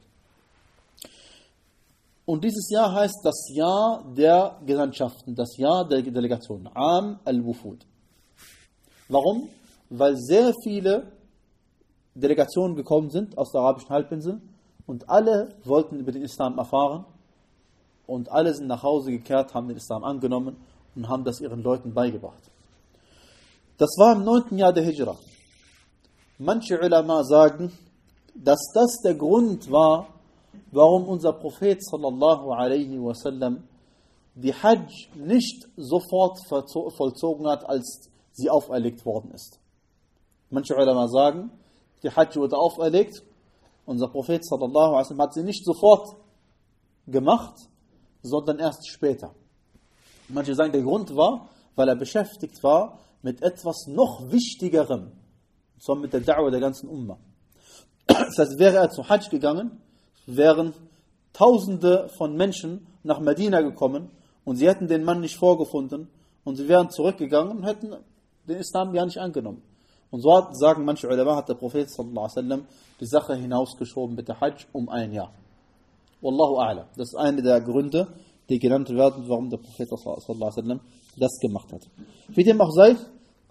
Und dieses Jahr heißt das Jahr der Gesandtschaften, das Jahr der Delegationen, Am al-Wufud. Warum? Weil sehr viele Delegationen gekommen sind aus der arabischen Halbinsel und alle wollten über den Islam erfahren und alle sind nach Hause gekehrt, haben den Islam angenommen und haben das ihren Leuten beigebracht. Das war im neunten Jahr der Hijra. Manche Ulama sagen, dass das der Grund war, warum unser Prophet sallallahu alaihi wasallam die Hajj nicht sofort vollzogen hat, als sie auferlegt worden ist. Manche Ulama sagen, die Hajj wurde auferlegt, unser Prophet sallallahu alaihi wasallam hat sie nicht sofort gemacht, sondern erst später. Manche sagen, der Grund war, weil er beschäftigt war mit etwas noch Wichtigerem, und zwar mit der Da'wah der ganzen Umma. Das heißt, wäre er zu Hajj gegangen, wären Tausende von Menschen nach Medina gekommen und sie hätten den Mann nicht vorgefunden und sie wären zurückgegangen und hätten den Islam ja nicht angenommen. Und so hat, sagen manche Ulama, hat der Prophet sallallahu alaihi wasallam die Sache hinausgeschoben mit der Hajj um ein Jahr. Wallahu a'lam. Das ist einer der Gründe, die genannt werden, warum der Prophet sallallahu alaihi wasallam das gemacht hat. Wie dem auch sei,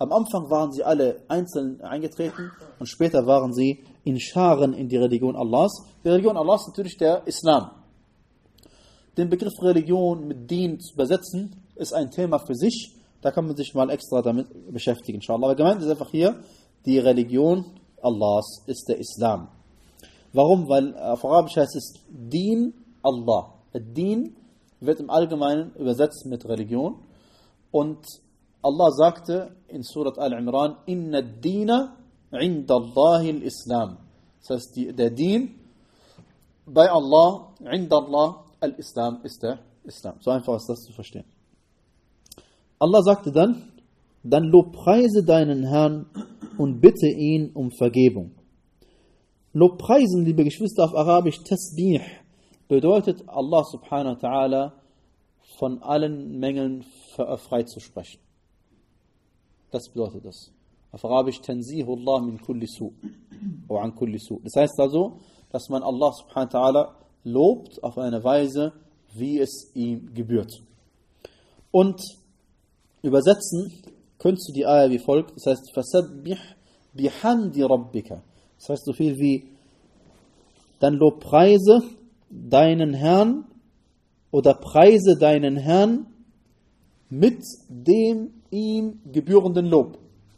Am Anfang waren sie alle einzeln eingetreten und später waren sie in Scharen in die Religion Allahs. Die Religion Allahs ist natürlich der Islam. Den Begriff Religion mit Dien zu übersetzen, ist ein Thema für sich. Da kann man sich mal extra damit beschäftigen, inshallah. Aber gemeint ist einfach hier, die Religion Allahs ist der Islam. Warum? Weil auf Arabisch heißt es Dien Allah. Dien wird im Allgemeinen übersetzt mit Religion. Und Allah sagte in Surat Al-Imran, Inna ad-Dina inda Allahi al-Islam. Das heißt, die, der Dien bei Allah, inda Allah, al-Islam ist der Islam. So einfach ist das zu verstehen. Allah sagte dann, dann lobpreise deinen Herrn und bitte ihn um Vergebung. Lobpreisen, liebe Geschwister, auf Arabisch Tasbih, bedeutet Allah subhanahu wa ta'ala von allen Mängeln frei zu sprechen. Das bedeutet das. Auf Arabisch Tanzihullah min kulli su. Oder an kulli su. Das heißt also, dass man Allah subhanahu wa ta'ala lobt auf eine Weise, wie es ihm gebührt. Und übersetzen könntest du die Ayah wie folgt. Das heißt, fasabbih bihamdi rabbika. Das heißt so viel wie, dann lobpreise deinen Herrn oder preise deinen Herrn mit dem ihm gebührenden Lob.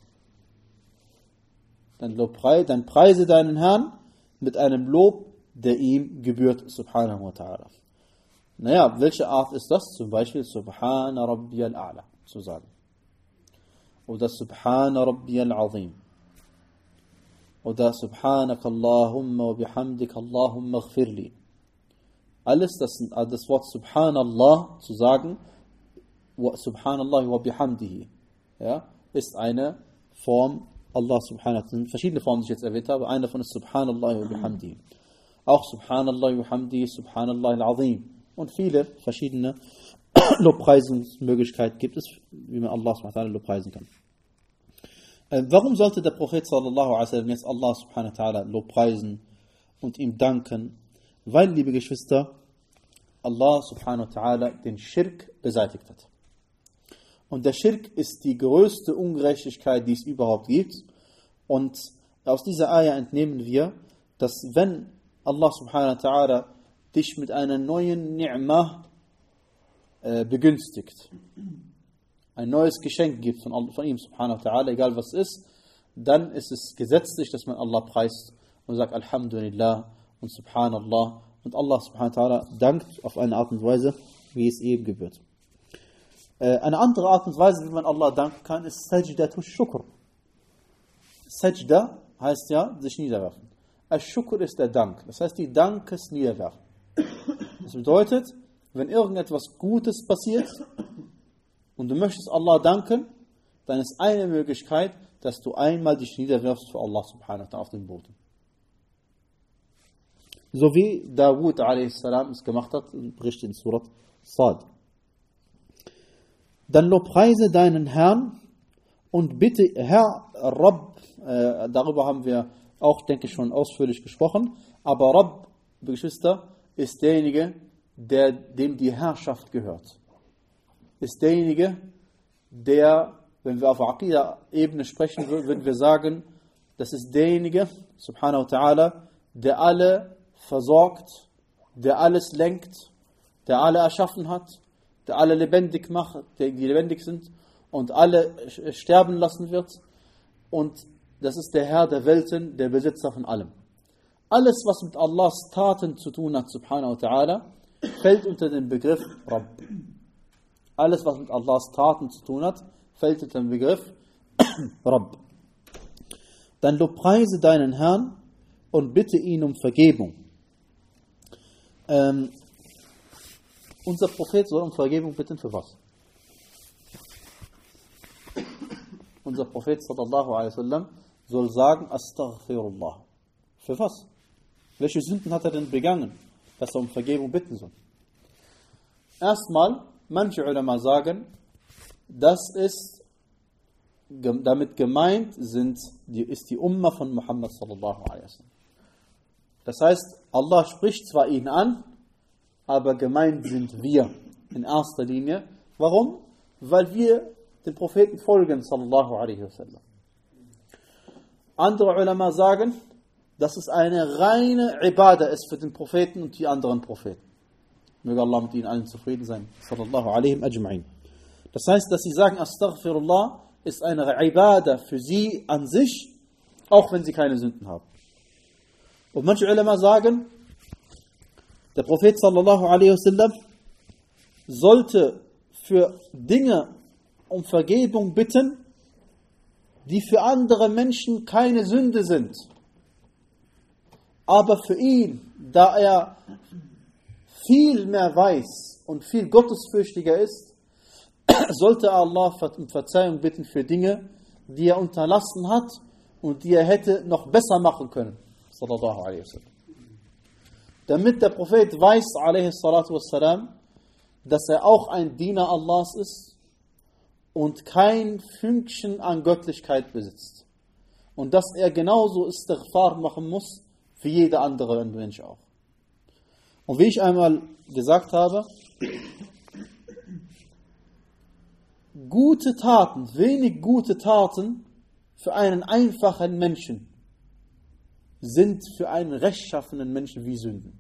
Dann, lobpreise, dann preise deinen Herrn mit einem Lob, der ihm gebührt, subhanahu wa ta'ala. Naja, welche Art ist das? Zum Beispiel Subhana Rabbiyal A'la zu sagen. Oder Subhana Rabbiyal Azim. Oder Subhanaka Allahumma wa bihamdika Allahumma ighfirli. Alles, das, das Wort Subhanallah zu sagen, Subhanallah wa bihamdihi, ja, ist eine Form, Allah subhanahu wa ta'ala, verschiedene Formen, die ich jetzt erwähnt habe, eine davon ist Subhanallah wa bihamdihi. Auch Subhanallah wa bihamdihi, Subhanallah al-Azim. Und viele verschiedene Lobpreisungsmöglichkeiten gibt es, wie man Allah subhanahu wa ta'ala lobpreisen kann. Äh, warum sollte der Prophet sallallahu alaihi wasallam jetzt Allah subhanahu wa ta'ala lobpreisen und ihm danken? Weil, liebe Geschwister, Allah subhanahu wa ta'ala den Schirk beseitigt hat. Und der Schirk ist die größte Ungerechtigkeit, die es überhaupt gibt. Und aus dieser Ayah entnehmen wir, dass wenn Allah subhanahu wa ta'ala dich mit einer neuen Ni'mah äh, begünstigt, ein neues Geschenk gibt von, von ihm subhanahu wa ta'ala, egal was es ist, dann ist es gesetzlich, dass man Allah preist und sagt Alhamdulillah und Subhanallah und Allah subhanahu wa ta'ala dankt auf eine Art und Weise, wie es eben gebührt. Äh, eine andere Art und Weise, wie man Allah danken kann, ist Sajdatu Shukr. Sajda heißt ja, sich niederwerfen. Al-Shukr ist der Dank, das heißt die Dankes niederwerfen. Das bedeutet, wenn irgendetwas Gutes passiert und du möchtest Allah danken, dann ist eine Möglichkeit, dass du einmal dich niederwirfst für Allah subhanahu wa ta'ala auf den Boden. So wie Dawud a s. es gemacht hat, berichtet in Surat Sad. Dann lobpreise deinen Herrn und bitte, Herr, Rabb, äh, darüber haben wir auch, denke ich, schon ausführlich gesprochen, aber Rabb, Geschwister, ist derjenige, der, dem die Herrschaft gehört. Ist derjenige, der, wenn wir auf Aqidah-Ebene sprechen, würden wir sagen, das ist derjenige, subhanahu wa ta'ala, der alle versorgt, der alles lenkt, der alle erschaffen hat, der alle lebendig macht, die lebendig sind und alle sterben lassen wird. Und das ist der Herr der Welten, der Besitzer von allem. Alles, was mit Allahs Taten zu tun hat, subhanahu wa ta'ala, fällt unter den Begriff Rabb. Alles, was mit Allahs Taten zu tun hat, fällt unter den Begriff Rabb. Dann lobpreise deinen Herrn und bitte ihn um Vergebung. Ähm, unser Prophet soll um Vergebung bitten für was? Unser Prophet sallallahu alaihi wasallam soll sagen, Astaghfirullah. Für was? Welche Sünden hat er denn begangen, dass er um Vergebung bitten soll? Erstmal, manche Ulama sagen, das ist, damit gemeint sind, die, ist die Umma von Muhammad sallallahu alaihi wasallam. Das heißt, Allah spricht zwar ihn an, aber gemeint sind wir in erster Linie. Warum? Weil wir dem Propheten folgen, sallallahu alaihi wasallam. Andere Ulama sagen, dass es eine reine Ibadah ist für den Propheten und die anderen Propheten. Möge Allah mit ihnen allen zufrieden sein. Sallallahu alaihim ajma'in. Das heißt, dass sie sagen, Astaghfirullah ist eine Ibadah für sie an sich, auch wenn sie keine Sünden haben. Und manche Ulama sagen, der Prophet sallallahu alaihi wasallam sollte für Dinge um Vergebung bitten, die für andere Menschen keine Sünde sind. Aber für ihn, da er viel mehr weiß und viel gottesfürchtiger ist, sollte Allah um Verzeihung bitten für Dinge, die er unterlassen hat und die er hätte noch besser machen können. Sallallahu alaihi wasallam. Damit der Prophet weiß, alaihi salatu wassalam, dass er auch ein Diener Allahs ist und kein Fünkchen an Göttlichkeit besitzt. Und dass er genauso Istighfar machen muss, wie jeder andere Mensch auch. Und wie ich einmal gesagt habe, gute Taten, wenig gute Taten für einen einfachen Menschen sind für einen rechtschaffenen Menschen wie Sünden.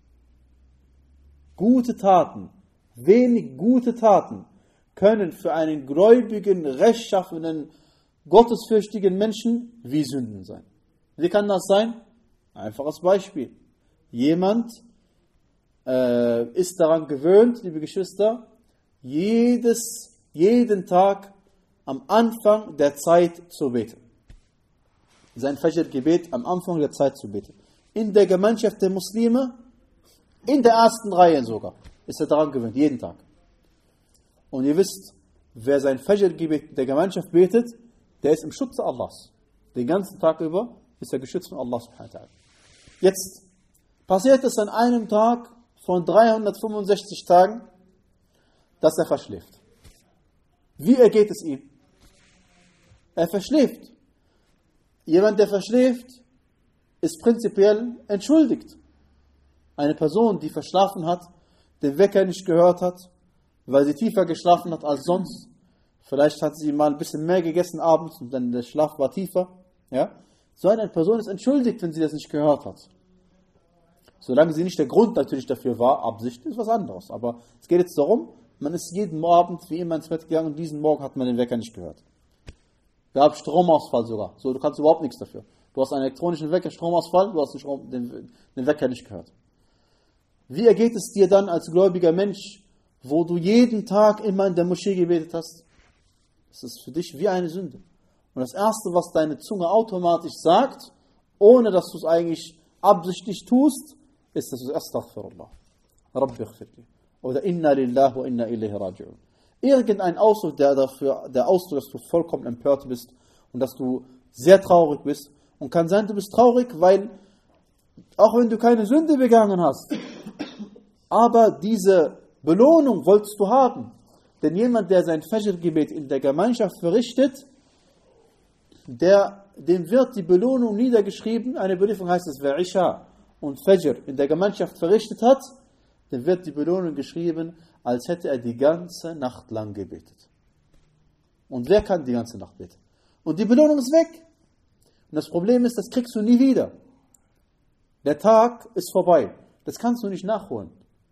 Gute Taten, wenig gute Taten können für einen gläubigen, rechtschaffenen, gottesfürchtigen Menschen wie Sünden sein. Wie kann das sein? Einfaches Beispiel. Jemand äh, ist daran gewöhnt, liebe Geschwister, jedes, jeden Tag am Anfang der Zeit zu beten. Sein Fajr-Gebet am Anfang der Zeit zu beten. In der Gemeinschaft der Muslime, in der ersten Reihe sogar, ist er daran gewöhnt, jeden Tag. Und ihr wisst, wer sein Fajr-Gebet in der Gemeinschaft betet, der ist im Schutze Allahs. Den ganzen Tag über ist er geschützt von Allah subhanahu wa ta'ala. Jetzt passiert es an einem Tag von dreihundertfünfundsechzig Tagen, dass er verschläft. Wie ergeht es ihm? Er verschläft. Jemand, der verschläft, ist prinzipiell entschuldigt. Eine Person, die verschlafen hat, den Wecker nicht gehört hat, weil sie tiefer geschlafen hat als sonst. Vielleicht hat sie mal ein bisschen mehr gegessen abends und dann der Schlaf war tiefer. Ja? So eine Person ist entschuldigt, wenn sie das nicht gehört hat. Solange sie nicht der Grund natürlich dafür war, Absicht ist was anderes. Aber es geht jetzt darum, man ist jeden Abend wie immer ins Bett gegangen und diesen Morgen hat man den Wecker nicht gehört. Gab Stromausfall sogar. So, du kannst überhaupt nichts dafür. Du hast einen elektronischen Wecker, Stromausfall, du hast den, Strom, den, den Wecker nicht gehört. Wie ergeht es dir dann als gläubiger Mensch, wo du jeden Tag immer in der Moschee gebetet hast? Das ist für dich wie eine Sünde. Und das Erste, was deine Zunge automatisch sagt, ohne dass du es eigentlich absichtlich tust, ist, dass du Astaghfirullah. Rabbi ighfirli. Oder Inna lillahi wa inna ilayhi raji'un. Irgendein Ausdruck, der dafür, der Ausdruck, dass du vollkommen empört bist und dass du sehr traurig bist. Und kann sein, du bist traurig, weil, auch wenn du keine Sünde begangen hast, aber diese Belohnung wolltest du haben. Denn jemand, der sein Fajr-Gebet in der Gemeinschaft verrichtet, der, dem wird die Belohnung niedergeschrieben. Eine Überlieferung heißt es, wer Isha und Fajr in der Gemeinschaft verrichtet hat, dem wird die Belohnung geschrieben, als hätte er die ganze Nacht lang gebetet. Und wer kann die ganze Nacht beten? Und die Belohnung ist weg. Und das Problem ist, das kriegst du nie wieder. Der Tag ist vorbei. Das kannst du nicht nachholen.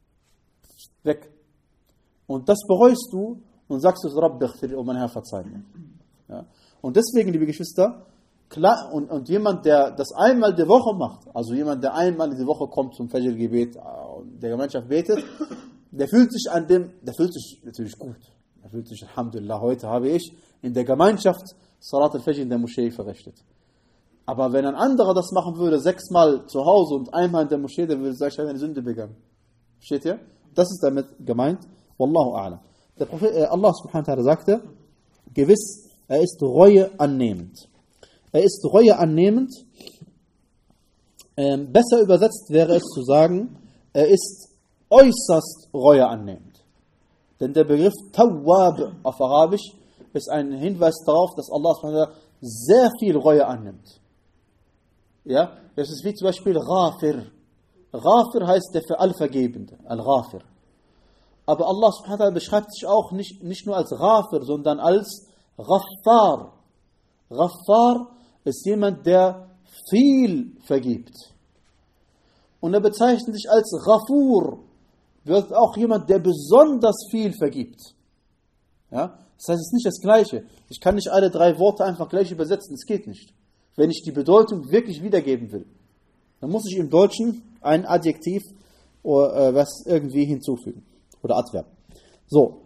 Weg. Und das bereust du und sagst du, Rabbi ighfir, oh mein Herr, verzeih mir. Ja. Und deswegen, liebe Geschwister, klar, und, und jemand, der das einmal die Woche macht, also jemand, der einmal in die Woche kommt zum Fajr-Gebet und der Gemeinschaft betet, der fühlt sich an dem, der fühlt sich natürlich gut. Er fühlt sich, Alhamdulillah, heute habe ich in der Gemeinschaft Salat al-Fajr in der Moschee verrichtet. Aber wenn ein anderer das machen würde, sechsmal zu Hause und einmal in der Moschee, der würde sagen, ich habe eine Sünde begangen. Versteht ihr? Das ist damit gemeint. Wallahu a'lam. Der Prophet, äh, Allah subhanahu wa ta'ala sagte, gewiss, er ist Reue annehmend. Er ist Reue annehmend. Ähm, besser übersetzt wäre es zu sagen, er ist äußerst Reue annehmend. Denn der Begriff Tawwab auf Arabisch ist ein Hinweis darauf, dass Allah subhanahu wa ta'ala sehr viel Reue annimmt. Ja, das ist wie zum Beispiel Ghafir. Ghafir heißt der für alle Vergebende, Al-Ghafir. Aber Allah subhanahu wa ta'ala beschreibt sich auch nicht, nicht nur als Ghafir, sondern als Ghaffar. Ghaffar ist jemand, der viel vergibt. Und er bezeichnet sich als Ghafur, wird auch jemand, der besonders viel vergibt. Ja? Das heißt, es ist nicht das Gleiche. Ich kann nicht alle drei Worte einfach gleich übersetzen, es geht nicht. Wenn ich die Bedeutung wirklich wiedergeben will, dann muss ich im Deutschen ein Adjektiv oder äh, was irgendwie hinzufügen. Oder Adverb. So.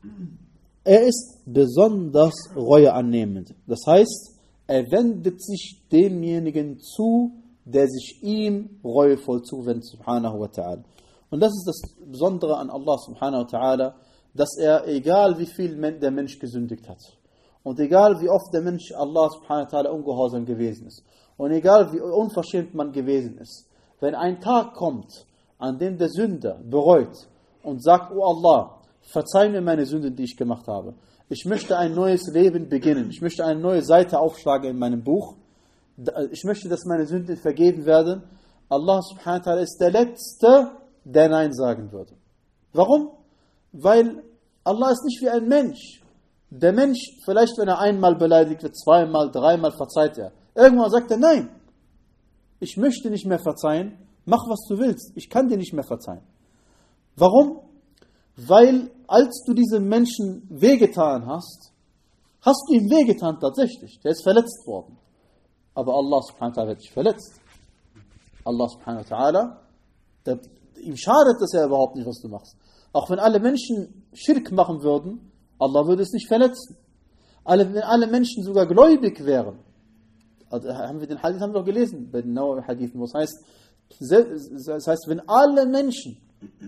Er ist besonders reueannehmend. Das heißt, er wendet sich demjenigen zu, der sich ihm reuevoll zuwendet, subhanahu wa ta'ala. Und das ist das Besondere an Allah, subhanahu wa ta'ala, dass er, egal wie viel der Mensch gesündigt hat, und egal wie oft der Mensch Allah, subhanahu wa ta'ala, ungehorsam gewesen ist, und egal wie unverschämt man gewesen ist, wenn ein Tag kommt, an dem der Sünder bereut und sagt, oh Allah, verzeih mir meine Sünden, die ich gemacht habe. Ich möchte ein neues Leben beginnen. Ich möchte eine neue Seite aufschlagen in meinem Buch. Ich möchte, dass meine Sünden vergeben werden. Allah subhanahu wa ta'ala ist der Letzte, der Nein sagen würde. Warum? Weil Allah ist nicht wie ein Mensch. Der Mensch, vielleicht wenn er einmal beleidigt wird, zweimal, dreimal verzeiht er. Irgendwann sagt er, nein, ich möchte nicht mehr verzeihen. Mach, was du willst. Ich kann dir nicht mehr verzeihen. Warum? Weil, als du diesem Menschen wehgetan hast, hast du ihm wehgetan tatsächlich. Der ist verletzt worden. Aber Allah subhanahu wa ta'ala wird dich verletzt. Allah subhanahu wa ta'ala, der, ihm schadet es ja überhaupt nicht, was du machst. Auch wenn alle Menschen Schirk machen würden, Allah würde es nicht verletzen. Alle, wenn alle Menschen sogar gläubig wären, also haben wir den Hadith haben wir doch gelesen, bei den Nawawi Hadithen, wo es heißt, das heißt, wenn alle Menschen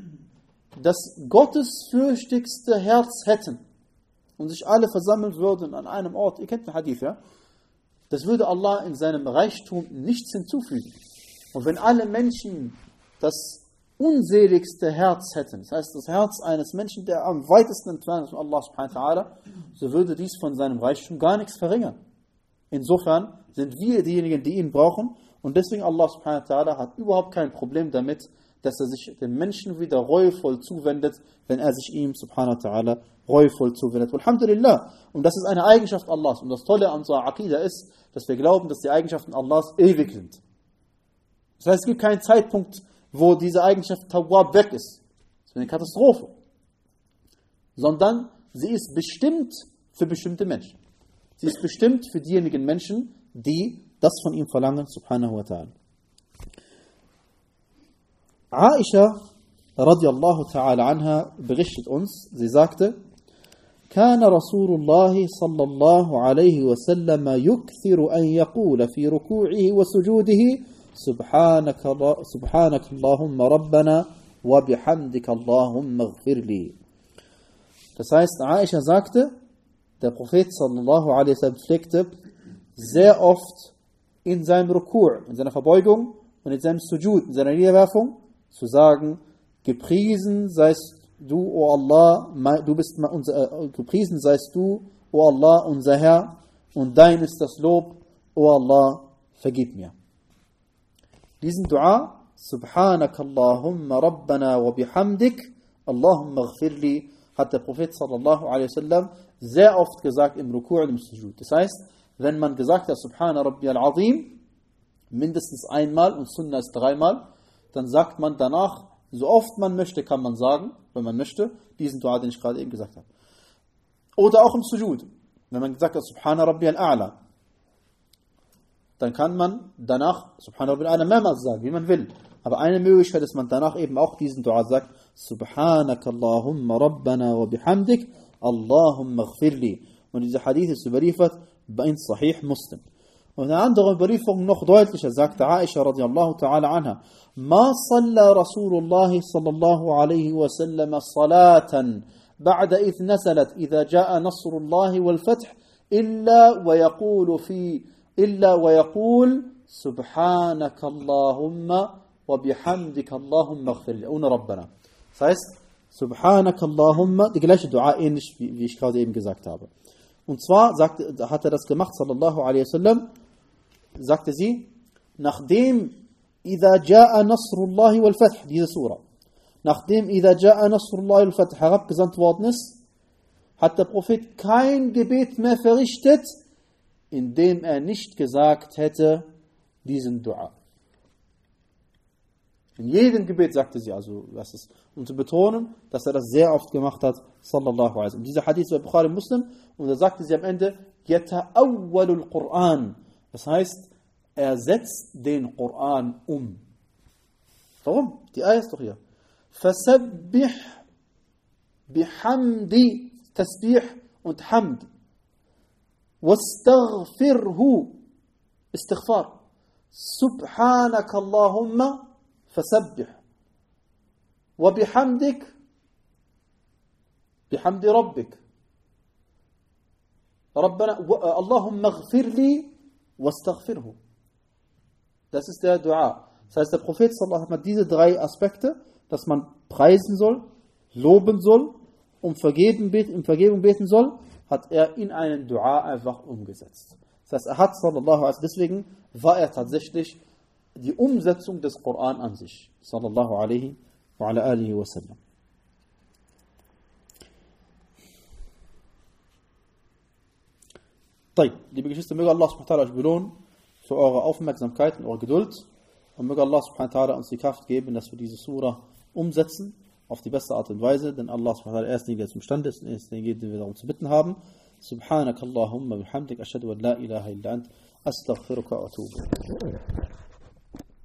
das gottesfürchtigste Herz hätten und sich alle versammeln würden an einem Ort, ihr kennt den Hadith, ja? Das würde Allah in seinem Reichtum nichts hinzufügen. Und wenn alle Menschen das unseligste Herz hätten, das heißt das Herz eines Menschen, der am weitesten entfernt ist von Allah subhanahu wa ta'ala, so würde dies von seinem Reichtum gar nichts verringern. Insofern sind wir diejenigen, die ihn brauchen, und deswegen Allah subhanahu wa ta'ala hat überhaupt kein Problem damit, dass er sich dem Menschen wieder reuevoll zuwendet, wenn er sich ihm subhanahu wa ta'ala reuevoll zuwendet. Alhamdulillah. Und das ist eine Eigenschaft Allahs. Und das Tolle an unserer Aqidah ist, dass wir glauben, dass die Eigenschaften Allahs ewig sind. Das heißt, es gibt keinen Zeitpunkt, wo diese Eigenschaft Tawwab weg ist. Das ist eine Katastrophe. Sondern sie ist bestimmt für bestimmte Menschen. Sie ist bestimmt für diejenigen Menschen, die das von ihm verlangen, subhanahu wa ta'ala. Aisha radiallahu ta'ala anha berichtet uns, sie sagte, كان رسول الله صلى الله عليه وسلم يكثر أن يقول في ركوعه وسجوده سبحانك, سبحانك اللهم ربنا وبحمدك اللهم اغفر لي. Das heißt, Aisha sagte, der Prophet sallallahu alaihi wasallam pflegte sehr oft in seinem Ruku', in seiner Verbeugung und in seinem Sujud, in seiner Niederwerfung zu sagen, gepriesen seist du, o Allah, du bist unser, äh, gepriesen seist du, o Allah, unser Herr, und dein ist das Lob, o Allah, vergib mir. Diesen Dua, Subhanakallahumma Rabbana wa bihamdik, Allahumma ghfirli, hat der Prophet sallallahu alaihi wasallam sehr oft gesagt im Ruku' und im Sujud. Das heißt, wenn man gesagt hat, Subhana Rabbiyal Azim, mindestens einmal und Sunnah ist dreimal, dann sagt man danach, so oft man möchte, kann man sagen, wenn man möchte, diesen Dua, den ich gerade eben gesagt habe. Oder auch im Sujud. Wenn man gesagt hat, Subhana Rabbiyal A'la, dann kann man danach Subhana Rabbiyal A'la mehrmals sagen, wie man will. Aber eine Möglichkeit ist, dass man danach eben auch diesen Dua sagt, Subhanakallahumma Rabbana wa bihamdik, Allahumma ghfirli. Und dieser Hadith ist überliefert bei Sahih Muslim. Und eine andere Überlieferung noch deutlicher sagte Aisha radiallahu ta'ala anha, ما صلى رسول الله صلى الله عليه وسلم صلاة بعد إذ نزلت إذا جاء نصر الله والفتح إلا ويقول في إلا ويقول سبحانك اللهم وبحمدك اللهم اغفر لي ohne ربنا. Das heißt, سبحانك اللهم, die gleiche Dua, ähnlich wie, wie ich gerade eben gesagt habe. Und zwar sagte, hat er das gemacht, sallallahu alaihi wasallam, sagte sie, nachdem إذا جاء نصر الله والفتح, diese Surah, nachdem Idha Ja'a Nasrullahi al-Fath herabgesandt worden ist, hat der Prophet kein Gebet mehr verrichtet, indem er nicht gesagt hätte, diesen Dua. In jedem Gebet sagte sie also, was ist, um zu betonen, dass er das sehr oft gemacht hat, sallallahu alaihi wasallam. Dieser Hadith bei Bukhari Muslim, und da sagte sie am Ende, Yata'awwalul Qur'an. Das heißt, er setzt den Koran um. Warum? Die Ayah ist doch hier. Fasabbih bihamdi, Tasbih und Hamd. Wastaghfirhu, Istighfar. Subhanaka Allahumma fasabbih. Wa bihamdik, bihamdi Rabbik. Rabbana, Allahumma ghfir li, wastaghfirhu. Das ist der Dua. Das heißt, der Prophet sallallahu alaihi wasallam hat diese drei Aspekte, dass man preisen soll, loben soll, um Vergeben beten, um Vergebung beten soll, hat er in einen Dua einfach umgesetzt. Das heißt, er hat sallallahu alaihi wasallam, deswegen war er tatsächlich die Umsetzung des Koran an sich. Sallallahu alaihi wa ala alihi wa sallam. Liebe Geschwister, möge Allah subhanahu wa ta'ala euch belohnen für eure Aufmerksamkeit und eure Geduld. Und möge Allah subhanahu wa ta'ala uns die Kraft geben, dass wir diese Surah umsetzen, auf die beste Art und Weise, denn Allah subhanahu wa ta'ala erst derjenige, der zum Stand ist, und erst derjenige, den wir darum zu bitten haben. Subhanakallahumma bihamdik, ashhadu an la ilaha illa ant, astaghfiruka wa atubu.